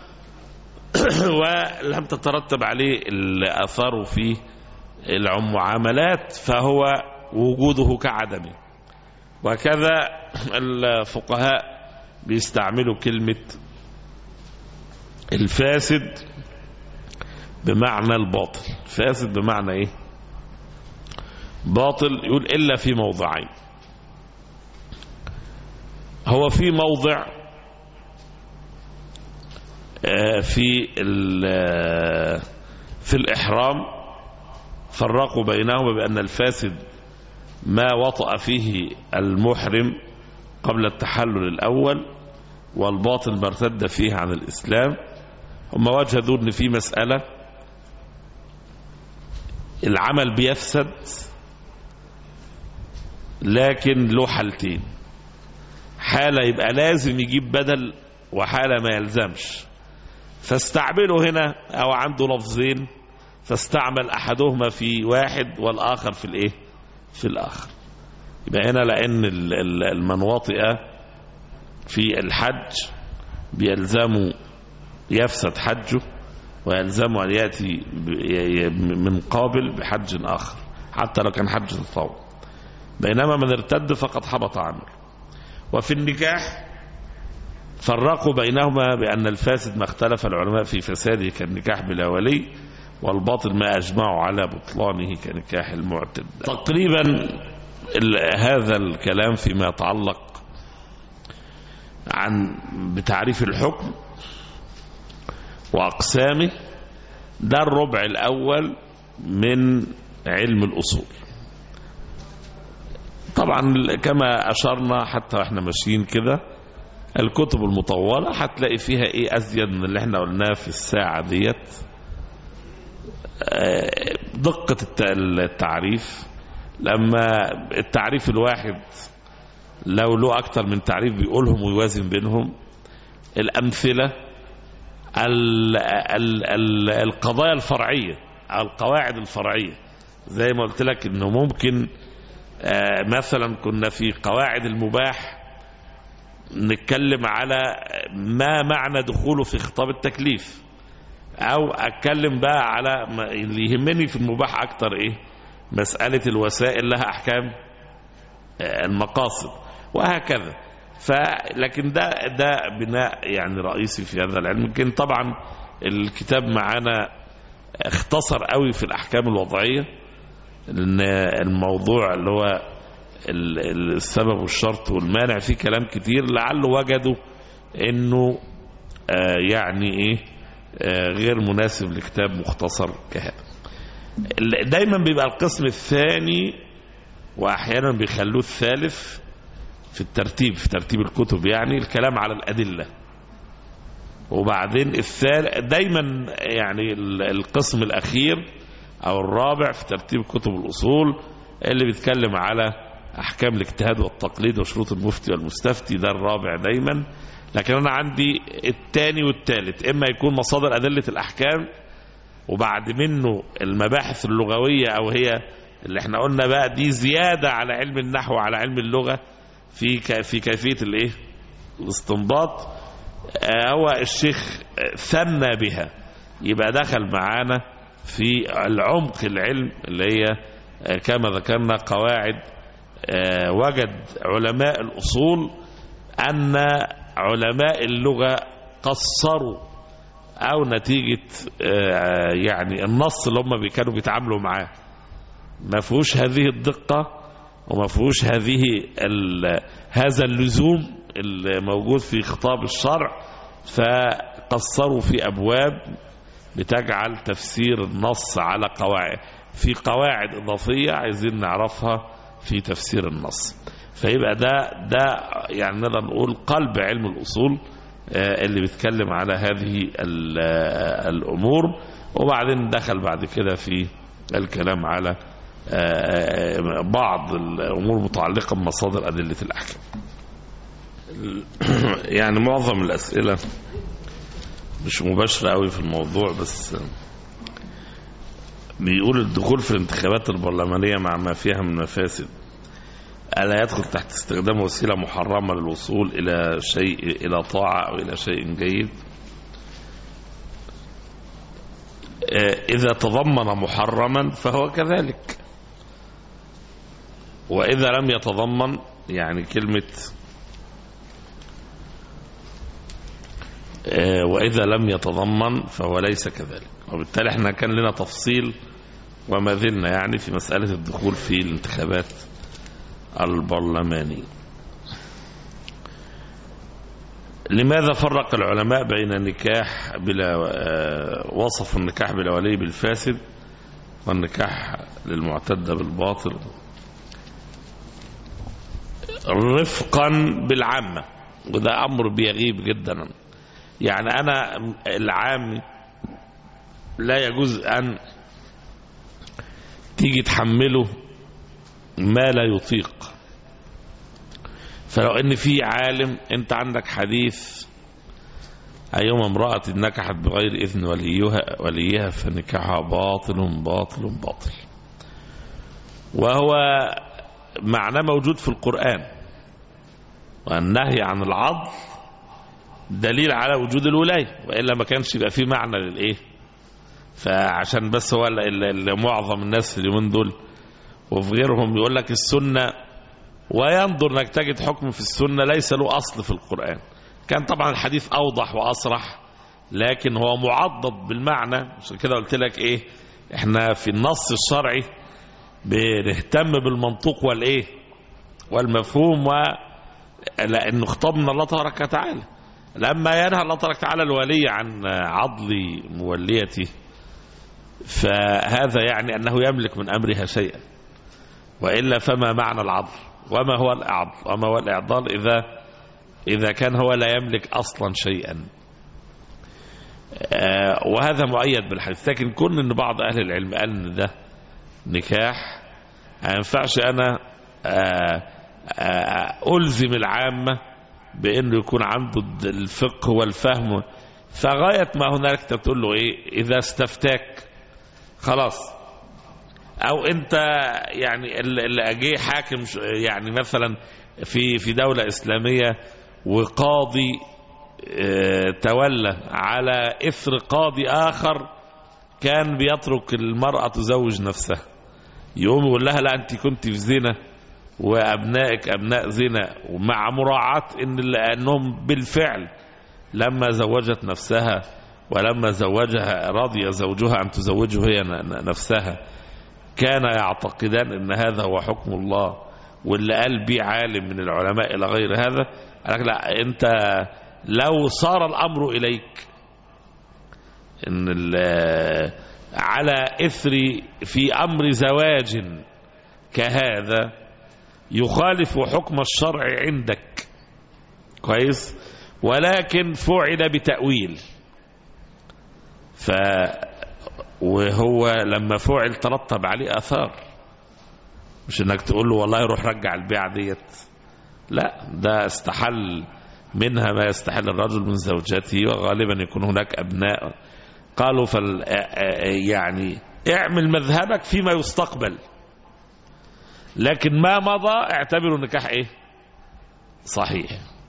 ولم تترتب عليه الآثار في المعاملات، فهو وجوده كعدمه. وكذا الفقهاء بيستعملوا كلمة الفاسد بمعنى الباطل. فاسد بمعنى ايه؟ باطل. يقول إلا في موضعين. هو في موضع في في الإحرام فرقوا بينهما بأن الفاسد ما وطأ فيه المحرم قبل التحلل الأول، والباطل ما ارتد فيه عن الإسلام. هم وجدوا أن في مسألة العمل بيفسد، لكن له حالتين: حالة يبقى لازم يجيب بدل، وحالة ما يلزمش. فاستعملوا هنا أو عنده لفظين: فاستعمل أحدهما في واحد والآخر في الإيه في الآخر. يبقى هنا لأن المنواطئ في الحج بيلزموا يفسد حجه ويلزم أن يأتي من قابل بحج آخر حتى لو كان حج تطوع، بينما من ارتد فقد حبط عمله. وفي النكاح فرقوا بينهما بأن الفاسد ما اختلف العلماء في فساده كالنكاح بلا ولي، والباطل ما أجمعوا على بطلانه كنكاح المعتد. تقريبا هذا الكلام فيما يتعلق عن بتعريف الحكم وأقسامه، ده الربع الأول من علم الأصول. طبعا كما أشرنا حتى احنا ماشيين كده الكتب المطولة هتلاقي فيها ايه أزيد من اللي احنا قلناه في الساعة ديت. دقة التعريف، لما التعريف الواحد لو له أكتر من تعريف بيقولهم ويوازن بينهم. الأمثلة، ال ال ال القضايا الفرعية أو القواعد الفرعية، زي ما قلت لك إنه ممكن مثلا كنا في قواعد المباح نتكلم على ما معنى دخوله في خطاب التكليف، أو أتكلم بقى على اللي يهمني في المباح أكتر إيه مسألة الوسائل لها أحكام المقاصد وهكذا. فلكن ده ده بناء يعني رئيسي في هذا العلم. يمكن طبعا الكتاب معانا اختصر قوي في الأحكام الوضعية، لأن الموضوع اللي هو السبب والشرط والمانع فيه كلام كتير، لعله وجدوا انه آه يعني ايه آه غير مناسب لكتاب مختصر كهذا. دايما بيبقى القسم الثاني واحيانا بيخلوه الثالث في الترتيب، في ترتيب الكتب، يعني الكلام على الأدلة. وبعدين الثالث دايما يعني القسم الأخير أو الرابع في ترتيب كتب الأصول اللي بيتكلم على أحكام الاجتهاد والتقليد وشروط المفتي والمستفتي، ده الرابع دايما. لكن أنا عندي الثاني والثالث، إما يكون مصادر أدلة الأحكام وبعد منه المباحث اللغوية، أو هي اللي احنا قلنا بقى دي زيادة على علم النحو وعلى علم اللغة في في كيفية الايه الاستنباط. هو الشيخ ثنى بها، يبقى دخل معانا في العمق العلم اللي هي كما ذكرنا قواعد. وجد علماء الأصول أن علماء اللغة قصروا، أو نتيجة يعني النص اللي هم كانوا بيتعاملوا معاه ما فيهوش هذه الدقة وما فيهوش هذه هذا اللزوم الموجود في خطاب الشرع، فقصروا في أبواب بتجعل تفسير النص على قواعد، في قواعد إضافية عايزين نعرفها في تفسير النص. فيبقى ده ده يعني نقدر نقول قلب علم الأصول اللي بيتكلم على هذه الأمور. وبعدين دخل بعد كده في الكلام على بعض الأمور متعلقة بمصادر أدلة الأحكام. يعني معظم الأسئلة مش مباشرة قوي في الموضوع، بس بيقول الدخول في الانتخابات البرلمانية مع ما فيها من مفاسد ألا يدخل تحت استخدام وسيلة محرمة للوصول إلى شيء، إلى طاعة أو إلى شيء جيد؟ إذا تضمن محرما فهو كذلك، وإذا لم يتضمن، يعني كلمة وإذا لم يتضمن فهو ليس كذلك. وبالتالي احنا كان لنا تفصيل وما زلنا يعني في مسألة الدخول في الانتخابات البرلمانية. لماذا فرق العلماء بين النكاح بلا وصف النكاح بلا ولي بالفاسد والنكاح للمعتدة بالباطل؟ رفقا بالعامة، وده أمر بيغيب جدا. يعني أنا العام لا يجوز أن تيجي تحمله ما لا يطيق. فلو ان في عالم انت عندك حديث أيما امرأة نكحت بغير إذن وليها, وليها فنكاحها باطل باطل باطل. وهو معنى موجود في القرآن، والنهي عن العضل دليل على وجود الولاية، وإلا ما كانش يبقى فيه معنى للإيه. فعشان بس هو اللي معظم الناس اليومين دول وفي غيرهم يقول لك السنة، وينظر انك تجد حكم في السنة ليس له أصل في القرآن. كان طبعا الحديث أوضح وأصرح، لكن هو معضد بالمعنى. عشان كده قلت لك إيه، إحنا في النص الشرعي بنهتم بالمنطوق والإيه والمفهوم، ولأنه خطبنا الله تبارك وتعالى لما ينهى الله تبارك وتعالى الولي عن عضل موليته، فهذا يعني أنه يملك من أمرها شيئا، وإلا فما معنى العضل وما هو الأعضل وما هو الإعضال إذا إذا كان هو لا يملك أصلا شيئا. آه وهذا مؤيد بالحديث. لكن كون أن بعض أهل العلم قال أن ده نكاح، ما ينفعش أنا آه آه ألزم العامة بأنه يكون عنده الفقه والفهم. فغاية ما هنالك تقول له إيه، إذا استفتاك خلاص، أو أنت يعني اللي أجي حاكم يعني مثلا في في دولة إسلامية وقاضي اه تولى على إثر قاضي آخر كان بيترك المرأة تزوج نفسها، يقوم يقول لها لا أنت كنت في زنا وأبنائك أبناء زنا، ومع مراعاة إن أنهم بالفعل لما زوجت نفسها ولما زوجها رضي زوجها أن تزوجه هي نفسها كان يعتقدان أن هذا هو حكم الله، واللي قال بيه عالم من العلماء إلى غير هذا قال لك لا، أنت لو صار الأمر إليك إن على إثر في أمر زواج كهذا يخالف حكم الشرع عندك كويس، ولكن فعل بتأويل، ف وهو لما فعل ترتب عليه آثار، مش انك تقول له والله روح رجع البيعة ديت، لا، ده استحل منها ما يستحل الرجل من زوجته، وغالبا يكون هناك أبناء. قالوا فال يعني اعمل مذهبك فيما يستقبل، لكن ما مضى اعتبره نكاح ايه صحيح.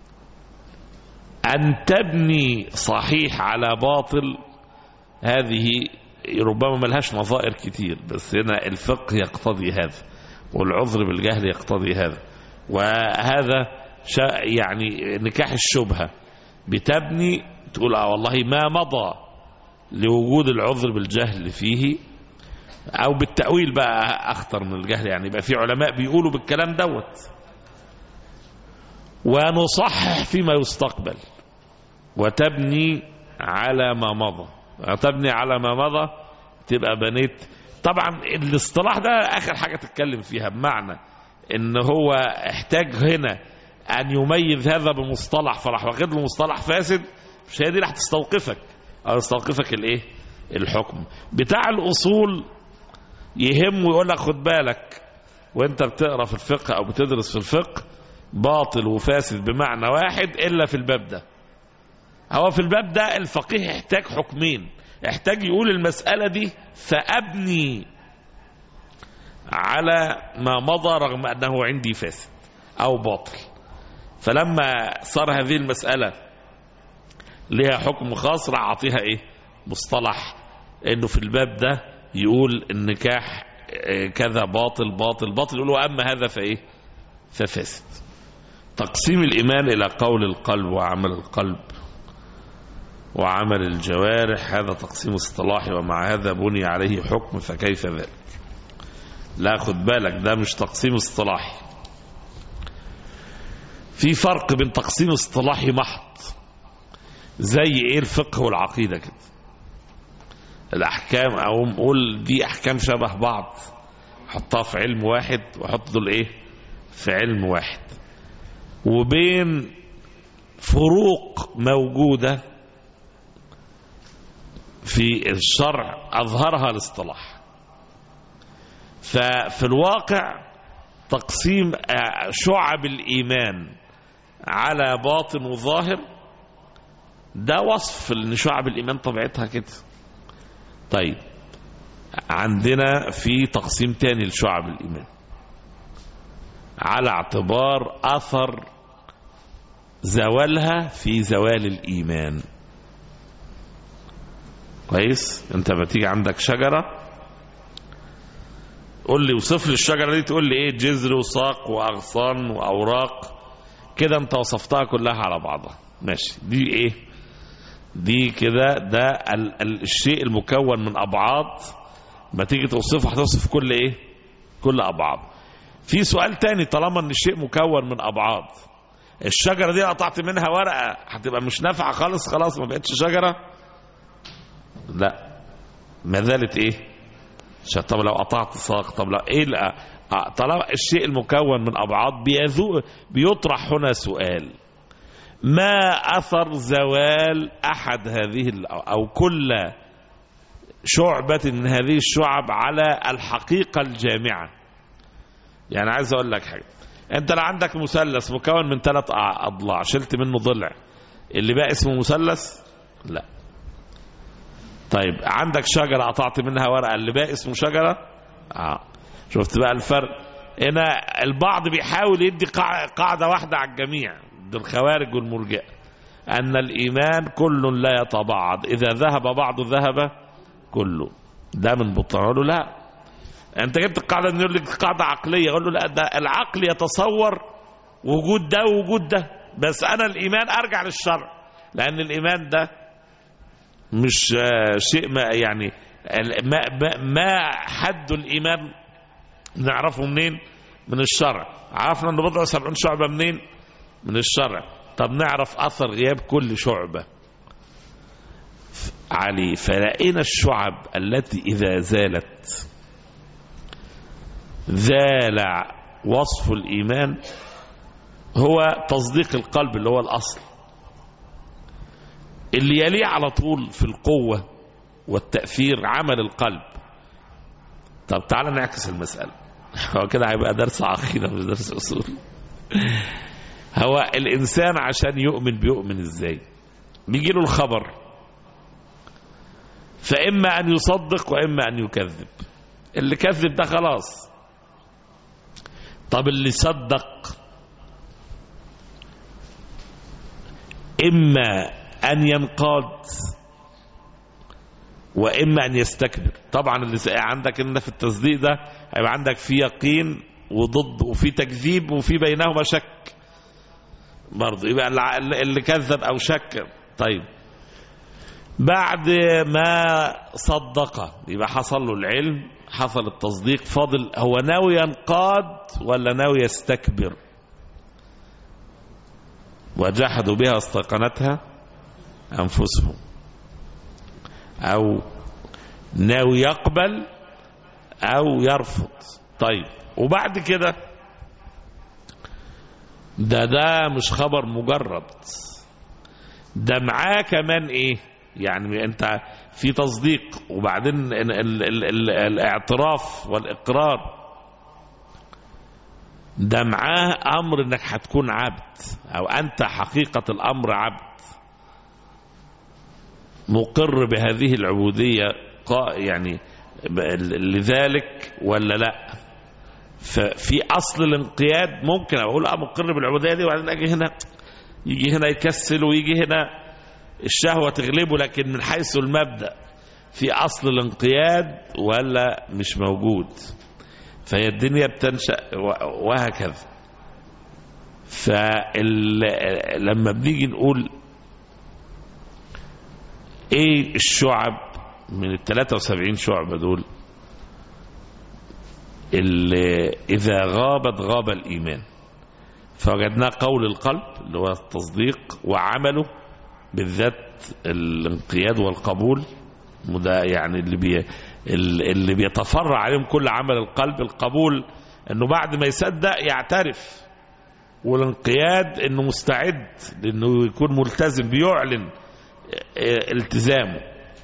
أن تبني صحيح على باطل هذه ربما ملهاش نظائر كتير، بس هنا الفقه يقتضي هذا والعذر بالجهل يقتضي هذا. وهذا يعني نكاح الشبهة بتبني تقول اه والله ما مضى لوجود العذر بالجهل فيه، او بالتأويل بقى اخطر من الجهل، يعني يبقى في علماء بيقولوا بالكلام دوت، ونصحح فيما يستقبل وتبني على ما مضى. تبني على ما مضى تبقى بنيت. طبعا الاصطلاح ده اخر حاجة تتكلم فيها، بمعنى ان هو احتاج هنا ان يميز هذا بمصطلح، فراح واخد له مصطلح فاسد، مش هي دي اللي هتستوقفك او يستوقفك الايه الحكم بتاع الاصول. يهم ويقول لك خد بالك وانت بتقرا في الفقه او بتدرس في الفقه، باطل وفاسد بمعنى واحد الا في الباب ده. هو في الباب ده الفقيه يحتاج حكمين، يحتاج يقول المسألة دي فأبني على ما مضى رغم أنه عندي فاسد أو باطل. فلما صار هذه المسألة لها حكم خاص راح أعطيها إيه مصطلح، إنه في الباب ده يقول النكاح كذا باطل باطل باطل، يقولوا أما هذا فإيه ففاسد. تقسيم الإيمان إلى قول القلب وعمل القلب وعمل الجوارح، هذا تقسيم اصطلاحي، ومع هذا بني عليه حكم، فكيف ذلك؟ لا خد بالك ده مش تقسيم اصطلاحي، في فرق بين تقسيم اصطلاحي محض زي ايه الفقه والعقيدة كده، الأحكام أو نقول دي أحكام شبه بعض حطها في علم واحد وحط دول ايه في علم واحد، وبين فروق موجودة في الشرع أظهرها الاصطلاح. ففي الواقع تقسيم شعب الإيمان على باطن وظاهر ده وصف ان شعب الايمان طبيعتها كده. طيب عندنا في تقسيم تاني لشعب الايمان على اعتبار اثر زوالها في زوال الايمان. كويس؟ انت بتيجي عندك شجرة، قول لي وصف لي الشجرة دي، تقول لي ايه؟ جذر وساق واغصان واوراق، كده انت وصفتها كلها على بعضها. ماشي، دي ايه؟ دي كده ده ال ال الشيء المكون من ابعاد، ما تيجي توصفه هتوصف كل ايه؟ كل ابعاد. في سؤال تاني، طالما ان الشيء مكون من ابعاد، الشجرة دي قطعت منها ورقة هتبقى مش نافعة خالص، خلاص ما بقتش شجرة؟ لا، ما زالت ايه؟ طب لو قطعت ساق، طب لو ايه؟ لا، طالما الشيء المكون من ابعاد بيذوق، بيطرح هنا سؤال: ما اثر زوال احد هذه او كل شعبة من هذه الشعب على الحقيقة الجامعة؟ يعني عايز اقول لك حاجة، انت لو عندك مثلث مكون من ثلاث اضلاع، شلت منه ضلع، اللي بقى اسمه مثلث؟ لا. طيب عندك شجرة قطعت منها ورقة، اللي بقى اسمه شجرة؟ اه. شفت بقى الفرق؟ هنا البعض بيحاول يدي قاعدة واحدة على الجميع، الخوارج والمرجئة، أن الإيمان كل لا يتبعض، إذا ذهب بعض ذهب كله. ده من بطلان له لا. أنت جبت القاعدة إنه يقول لك قاعدة عقلية، أقول له لا، ده العقل يتصور وجود ده ووجود ده، بس أنا الإيمان أرجع للشرع، لأن الإيمان ده مش شيء ما يعني ما, ما حد الإيمان نعرفه منين؟ من الشرع. عرفنا أنه بضع سبعون شعبة منين؟ من الشرع. طب نعرف أثر غياب كل شعبة علي، فلقينا الشعب التي إذا زالت زال وصف الإيمان هو تصديق القلب اللي هو الأصل، اللي يليه على طول في القوة والتأثير عمل القلب. طب تعالى نعكس المسألة، هو كده هيبقى درس عقيدة مش درس أصول. هو الإنسان عشان يؤمن بيؤمن إزاي؟ بيجي له الخبر، فإما أن يصدق وإما أن يكذب. اللي كذب ده خلاص. طب اللي صدق إما أن ينقاد وإما أن يستكبر. طبعا اللي عندك إن في التصديق ده هيبقى عندك في يقين وضد وفي تكذيب وفي بينهما شك برضه، يبقى اللي كذب أو شك. طيب بعد ما صدق يبقى حصل له العلم، حصل التصديق، فاضل هو ناوي ينقاد ولا ناوي يستكبر؟ وجحدوا بها واستيقنتها أنفسهم، أو ناوي يقبل أو يرفض. طيب وبعد كده ده ده مش خبر مجرد، ده معاه كمان ايه؟ يعني انت في تصديق وبعدين ال ال ال ال الاعتراف والإقرار، ده معاه أمر انك هتكون عبد، او انت حقيقة الأمر عبد مقر بهذه العبودية يعني لذلك ولا لا. ففي أصل الانقياد ممكن أقول أه مقر بالعبودية دي، وبعدين أجي هنا يجي هنا يكسل ويجي هنا الشهوة تغلبه، لكن من حيث المبدأ في أصل الانقياد ولا مش موجود. فهي الدنيا بتنشأ وهكذا. فلما بنيجي نقول ايه الشعب من ال ثلاثة وسبعين شعبة دول اللي إذا غابت غاب الإيمان، فوجدنا قول القلب اللي هو التصديق، وعمله بالذات الانقياد والقبول، وده يعني اللي بي اللي بيتفرع عليهم كل عمل القلب. القبول انه بعد ما يصدق يعترف، والانقياد انه مستعد لانه يكون ملتزم، بيعلن التزامه.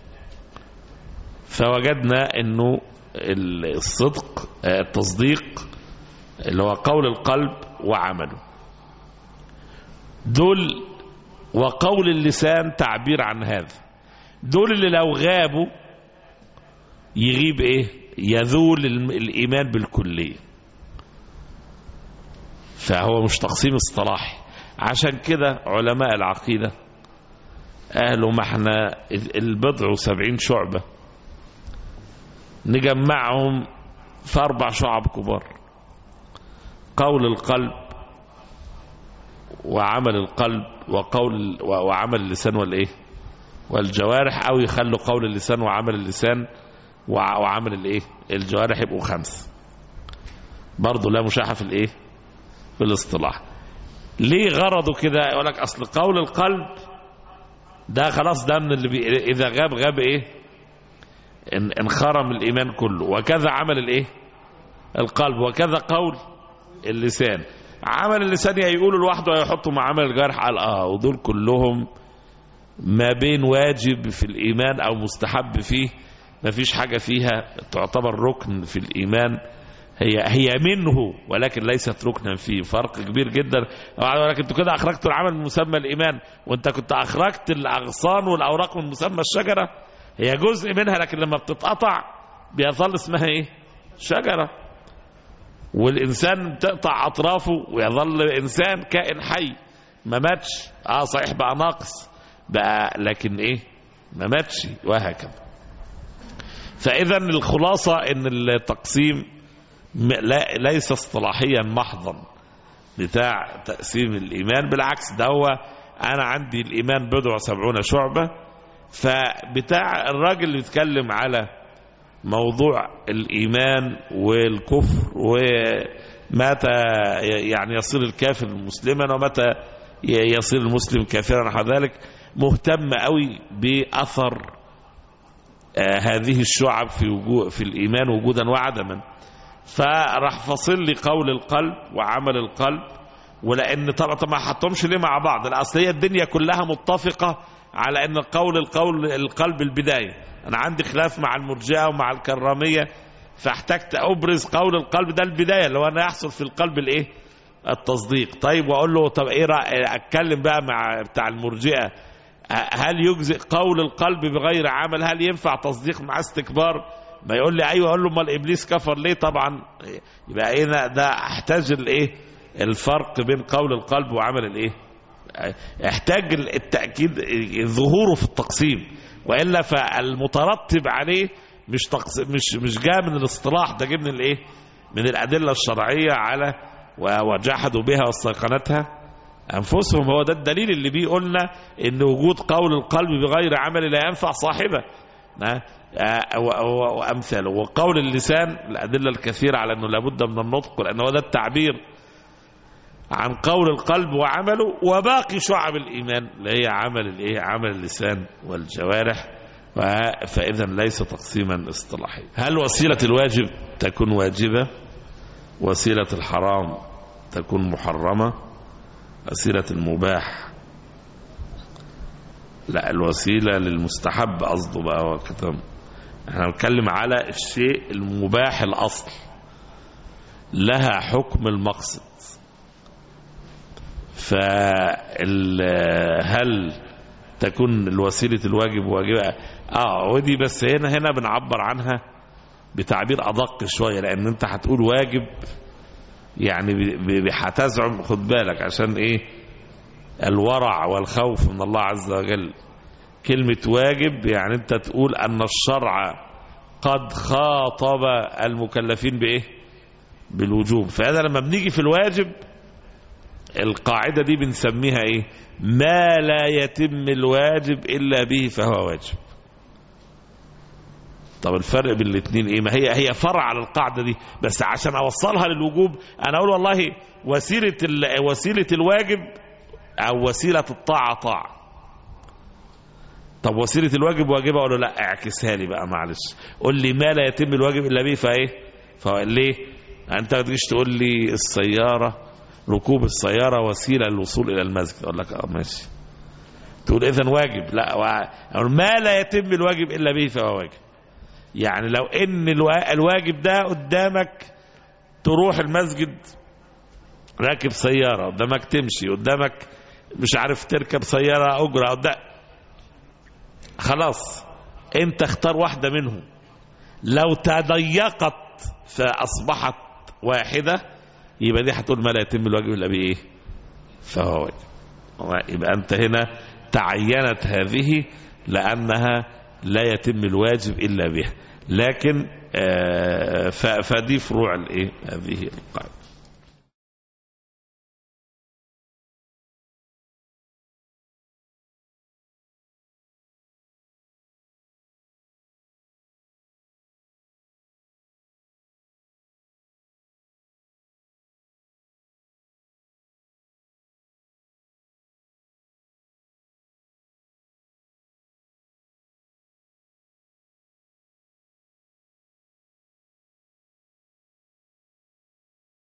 فوجدنا انه الصدق التصديق اللي هو قول القلب وعمله، دول وقول اللسان تعبير عن هذا. دول اللي لو غابوا يغيب ايه؟ يذول الإيمان بالكلية. فهو مش تقسيم اصطلاحي. عشان كده علماء العقيدة قالوا ما احنا البضع وسبعين شعبة نجمعهم في أربع شعب كبار: قول القلب وعمل القلب وقول وعمل اللسان والايه والجوارح، او يخلوا قول اللسان وعمل اللسان وعمل الايه الجوارح يبقوا خمس. برضه لا مشاحة في الايه في الاصطلاح. ليه غرضوا كده؟ يقول لك اصل قول القلب ده خلاص ده من اللي بي اذا غاب غاب ايه انخرم الايمان كله، وكذا عمل الايه القلب وكذا قول اللسان. عمل اللسان يا يقولوا لوحده يحطوا مع عمل الجارح. قال اه ودول كلهم ما بين واجب في الايمان او مستحب فيه، ما فيش حاجه فيها تعتبر ركن في الايمان، هي هي منه ولكن ليست ركنا فيه. فرق كبير جدا. ولكن انتوا كده اخرجتوا العمل من مسمى الايمان، وانت كنت اخرجت الاغصان والاوراق من مسمى الشجره. هي جزء منها لكن لما بتتقطع بيظل اسمها ايه شجره. والإنسان تقطع أطرافه ويظل إنسان كائن حي ما ماتش. آه صحيح بقى ناقص بقى لكن إيه ما ماتش، وهكذا. فإذا الخلاصة إن التقسيم ليس اصطلاحيا محضا بتاع تقسيم الإيمان، بالعكس ده هو أنا عندي الإيمان بضع وسبعون شعبة. فبتاع الراجل اللي بيتكلم على موضوع الإيمان والكفر ومتى يعني يصير الكافر مسلما ومتى يصير المسلم كافرا نحو ذلك، مهتم قوي بأثر آه هذه الشعب في وجود في الإيمان وجودا وعدما. فراح فصل لي قول القلب وعمل القلب، ولأن طبعا ما حطهمش ليه مع بعض. الأصلية الدنيا كلها متفقة على أن القول القول القلب البداية. أنا عندي خلاف مع المرجئة ومع الكرامية، فاحتجت أبرز قول القلب ده البداية اللي هو أنا يحصل في القلب الإيه التصديق. طيب وأقول له طب إيه رأي أتكلم بقى مع بتاع المرجئة، هل يجزئ قول القلب بغير عمل؟ هل ينفع تصديق مع استكبار؟ ما يقول لي أيوة. أقول له ما الإبليس كفر ليه؟ طبعا يبقى إيه ده احتاج الإيه الفرق بين قول القلب وعمل الإيه، احتاج التأكيد ظهوره في التقسيم، وإلا فالمترتب عليه مش تقسيم مش مش جاء من الاصطلاح، ده جاء من الايه من الأدلة الشرعية على وجحدوا بها واستيقنتها أنفسهم. هو ده الدليل اللي بيه قلنا إن وجود قول القلب بغير عمل لا ينفع صاحبه وأمثاله. وقول اللسان الأدلة الكثيرة على أنه لابد من النطق، لأنه ده التعبير عن قول القلب وعمله. وباقي شعب الإيمان اللي هي عمل الايه عمل اللسان والجوارح. فإذا ليس تقسيما اصطلاحيا. هل وسيلة الواجب تكون واجبة؟ وسيلة الحرام تكون محرمة؟ وسيلة المباح لا، الوسيلة للمستحب قصده بقى هو كتاب. احنا بنتكلم على الشيء المباح الأصل، لها حكم المقصد. فهل تكون الوسيلة الواجب واجبة؟ اه ودي بس هنا هنا بنعبر عنها بتعبير أدق شوية، لأن انت هتقول واجب يعني هتزعم، خد بالك عشان ايه الورع والخوف من الله عز وجل. كلمة واجب يعني انت تقول أن الشرع قد خاطب المكلفين بإيه بالوجوب. فهذا لما بنيجي في الواجب القاعدة دي بنسميها ايه ما لا يتم الواجب إلا به فهو واجب. طب الفرق بين الاثنين ايه؟ ما هي هي فرع على القاعدة دي، بس عشان اوصلها للوجوب انا اقول والله وسيلة وسيلة الواجب او وسيلة الطاعة طاعة. طب وسيلة الواجب واجبة؟ اقول له لا اعكسها لي بقى معلش، قول لي ما لا يتم الواجب الا به فايه فهو ليه؟ انت ما تجيش تقول لي السيارة ركوب السيارة وسيلة للوصول إلى المسجد، أقول لك اه ماشي. تقول إذن واجب؟ لا، ما لا يتم الواجب إلا به فهو واجب. يعني لو إن الواجب ده قدامك تروح المسجد راكب سيارة، قدامك تمشي، قدامك مش عارف تركب سيارة أجرة ده، خلاص انت اختار واحدة منهم. لو تضيقت فأصبحت واحدة يبقى دي هتقول ما لا يتم الواجب إلا بإيه؟ فهو واجب. يبقى أنت هنا تعينت هذه لأنها لا يتم الواجب إلا بها، لكن آه فدي فروع الإيه؟ هذه القاعدة.